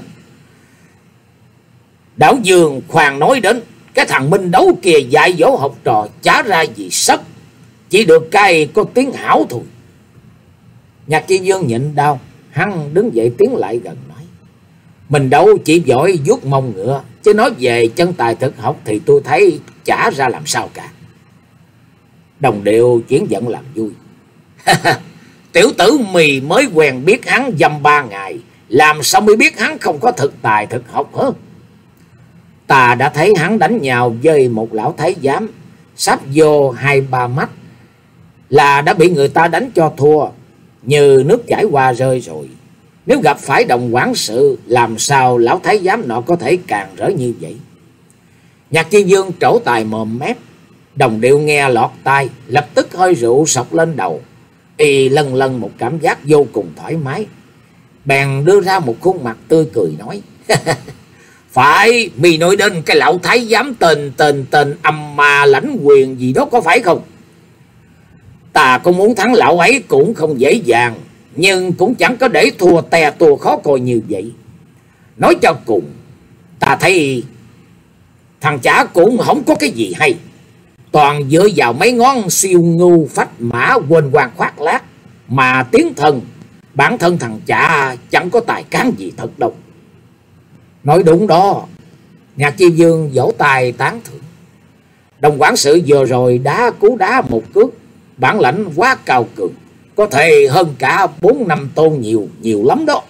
Speaker 1: "Đảo Dương khoan nói đến, cái thằng Minh Đấu kia dạy dỗ học trò chả ra gì sất, chỉ được cái có tiếng hảo thôi." Nhạc Chi Dương nhịn đau, hắn đứng dậy tiến lại gần nói: "Mình Đấu chỉ giỏi vuốt mông ngựa, chứ nói về chân tài thực học thì tôi thấy chả ra làm sao cả." Đồng Điệu chuyển giận làm vui: "Tiểu tử mì mới quen biết hắn dăm ba ngày, làm sao mới biết hắn không có thực tài thực học hả? Ta đã thấy hắn đánh nhau với một lão thái giám, sắp vô hai ba mắt là đã bị người ta đánh cho thua, như nước chảy qua rơi rồi. Nếu gặp phải đồng quản sự, làm sao lão thái giám nọ có thể càng rỡ như vậy?" Nhạc Chi Dương trổ tài mồm mép. Đồng Điệu nghe lọt tai, lập tức hơi rượu sộc lên đầu, y lần lần một cảm giác vô cùng thoải mái, bèn đưa ra một khuôn mặt tươi cười nói: "Phải, mi nói đến cái lão thái giám tên tên tên âm ma lãnh quyền gì đó có phải không? Ta có muốn thắng lão ấy cũng không dễ dàng, nhưng cũng chẳng có để thua tè tua khó coi như vậy. Nói cho cùng, ta thấy thằng chả cũng không có cái gì hay, toàn dựa vào mấy ngón siêu ngu phách mã quên quan khoác lác mà tiến thần. Bản thân thằng chả chẳng có tài cán gì thật đâu." "Nói đúng đó." Nhạc Chi Dương vỗ tay tán thưởng. "Đồng quản sự vừa rồi đá cú đá một cước, bản lãnh quá cao cường, có thể hơn cả bốn năm tôn nhiều, nhiều lắm đó."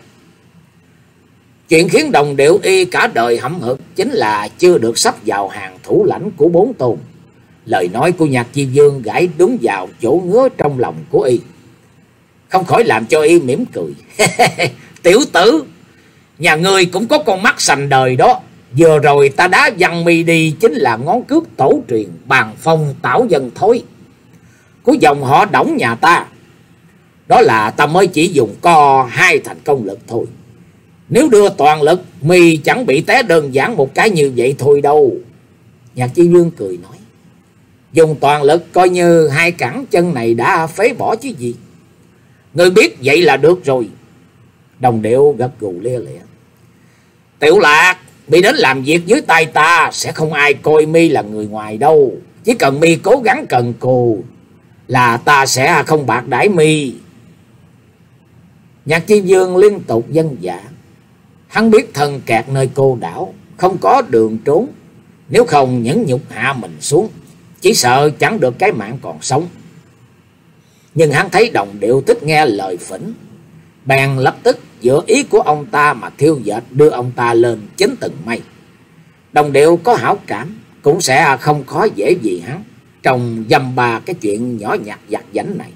Speaker 1: Chuyện khiến Đồng Điệu y cả đời hậm hực chính là chưa được sắp vào hàng thủ lãnh của bốn tôn. Lời nói của Nhạc Chi Dương gãi đúng vào chỗ ngứa trong lòng của y, không khỏi làm cho y mỉm cười. "Tiểu tử, nhà ngươi cũng có con mắt sành đời đó. Vừa rồi ta đá văng mi đi chính là ngón cước tổ truyền Bàn Phong Tảo Dân Thối của dòng họ Đổng nhà ta. Đó là ta mới chỉ dùng co hai thành công lực thôi. Nếu đưa toàn lực, mi chẳng bị té đơn giản một cái như vậy thôi đâu." Nhạc Chi Dương cười nói: "Dùng toàn lực coi như hai cẳng chân này đã phế bỏ chứ gì. Ngươi biết vậy là được rồi." Đồng Điệu gật gù lia lịa: "Tiểu Lạc, mi đến làm việc dưới tay ta sẽ không ai coi mi là người ngoài đâu. Chỉ cần mi cố gắng cần cù là ta sẽ không bạc đãi mi." Nhạc Chi Dương liên tục vâng dạ. Hắn biết thân kẹt nơi cô đảo, không có đường trốn, nếu không nhẫn nhục hạ mình xuống, chỉ sợ chẳng được cái mạng còn sống. Nhưng hắn thấy Đồng Điệu thích nghe lời phỉnh, bèn lập tức dựa ý của ông ta mà thiêu dệt đưa ông ta lên chín tầng mây. Đồng Điệu có hảo cảm, cũng sẽ không khó dễ gì hắn trong dăm ba cái chuyện nhỏ nhặt vặt vãnh này.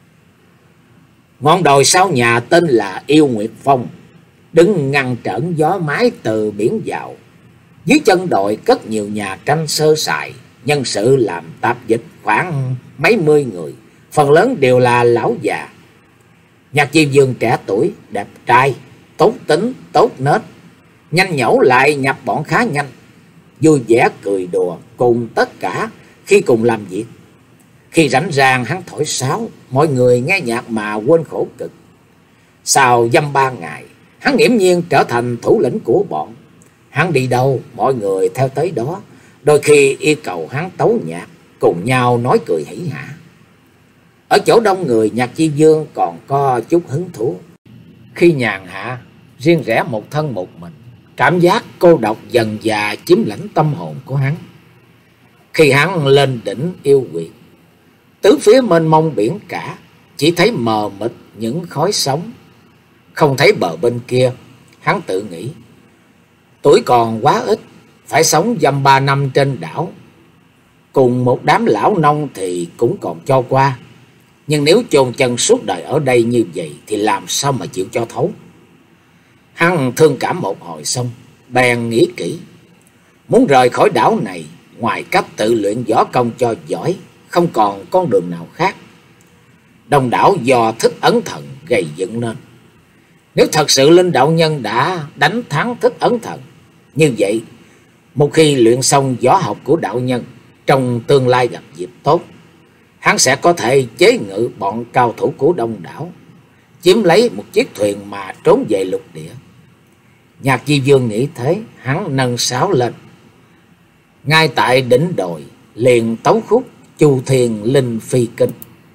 Speaker 1: Ngọn đồi sau nhà tên là Yêu Nguyệt Phong, đứng ngăn trở gió mái từ biển vào. Dưới chân đồi cất nhiều nhà tranh sơ sài, nhân sự làm tạp dịch khoảng mấy mươi người, phần lớn đều là lão già. Nhạc Chi Dương trẻ tuổi, đẹp trai, tốt tính, tốt nết, nhanh nhẩu lại nhập bọn khá nhanh, vui vẻ cười đùa cùng tất cả khi cùng làm việc. Khi rảnh rang hắn thổi sáo, mọi người nghe nhạc mà quên khổ cực. Sau dăm ba ngày, hắn nghiễm nhiên trở thành thủ lĩnh của bọn. Hắn đi đâu, mọi người theo tới đó, đôi khi yêu cầu hắn tấu nhạc, cùng nhau nói cười hỉ hả. Ở chỗ đông người, Nhạc Chi Dương còn có chút hứng thú. Khi nhàn hạ, riêng rẽ một thân một mình, cảm giác cô độc dần dà chiếm lãnh tâm hồn của hắn. Khi hắn lên đỉnh yêu quyệt, tứ phía mênh mông biển cả, chỉ thấy mờ mịt những khói sóng, không thấy bờ bên kia. Hắn tự nghĩ, tuổi còn quá ít, phải sống dăm ba năm trên đảo, cùng một đám lão nông thì cũng còn cho qua. Nhưng nếu chôn chân suốt đời ở đây như vậy thì làm sao mà chịu cho thấu. Hắn thương cảm một hồi xong, bèn nghĩ kỹ. Muốn rời khỏi đảo này, ngoài cách tự luyện võ công cho giỏi, không còn con đường nào khác. Đông đảo do Thích Ấn Thần gây dựng nên. Nếu thật sự Linh đạo nhân đã đánh thắng Thích Ấn Thần, như vậy một khi luyện xong võ học của đạo nhân, trong tương lai gặp dịp tốt, hắn sẽ có thể chế ngự bọn cao thủ của đông đảo, chiếm lấy một chiếc thuyền mà trốn về lục địa. Nhạc Chi Dương nghĩ thế, hắn nâng sáo lên, ngay tại đỉnh đồi liền tấu khúc Chu Thiên Linh Phi Kinh.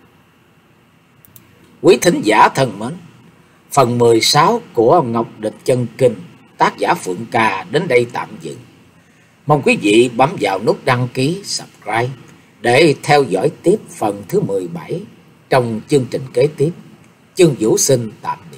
Speaker 1: Quý thính giả thân mến, phần mười sáu của Ngọc Địch Chân Kinh tác giả Phượng Ca đến đây tạm dừng. Mong quý vị bấm vào nút đăng ký, subscribe để theo dõi tiếp phần thứ mười bảy trong chương trình kế tiếp. Chương Vũ xin tạm biệt.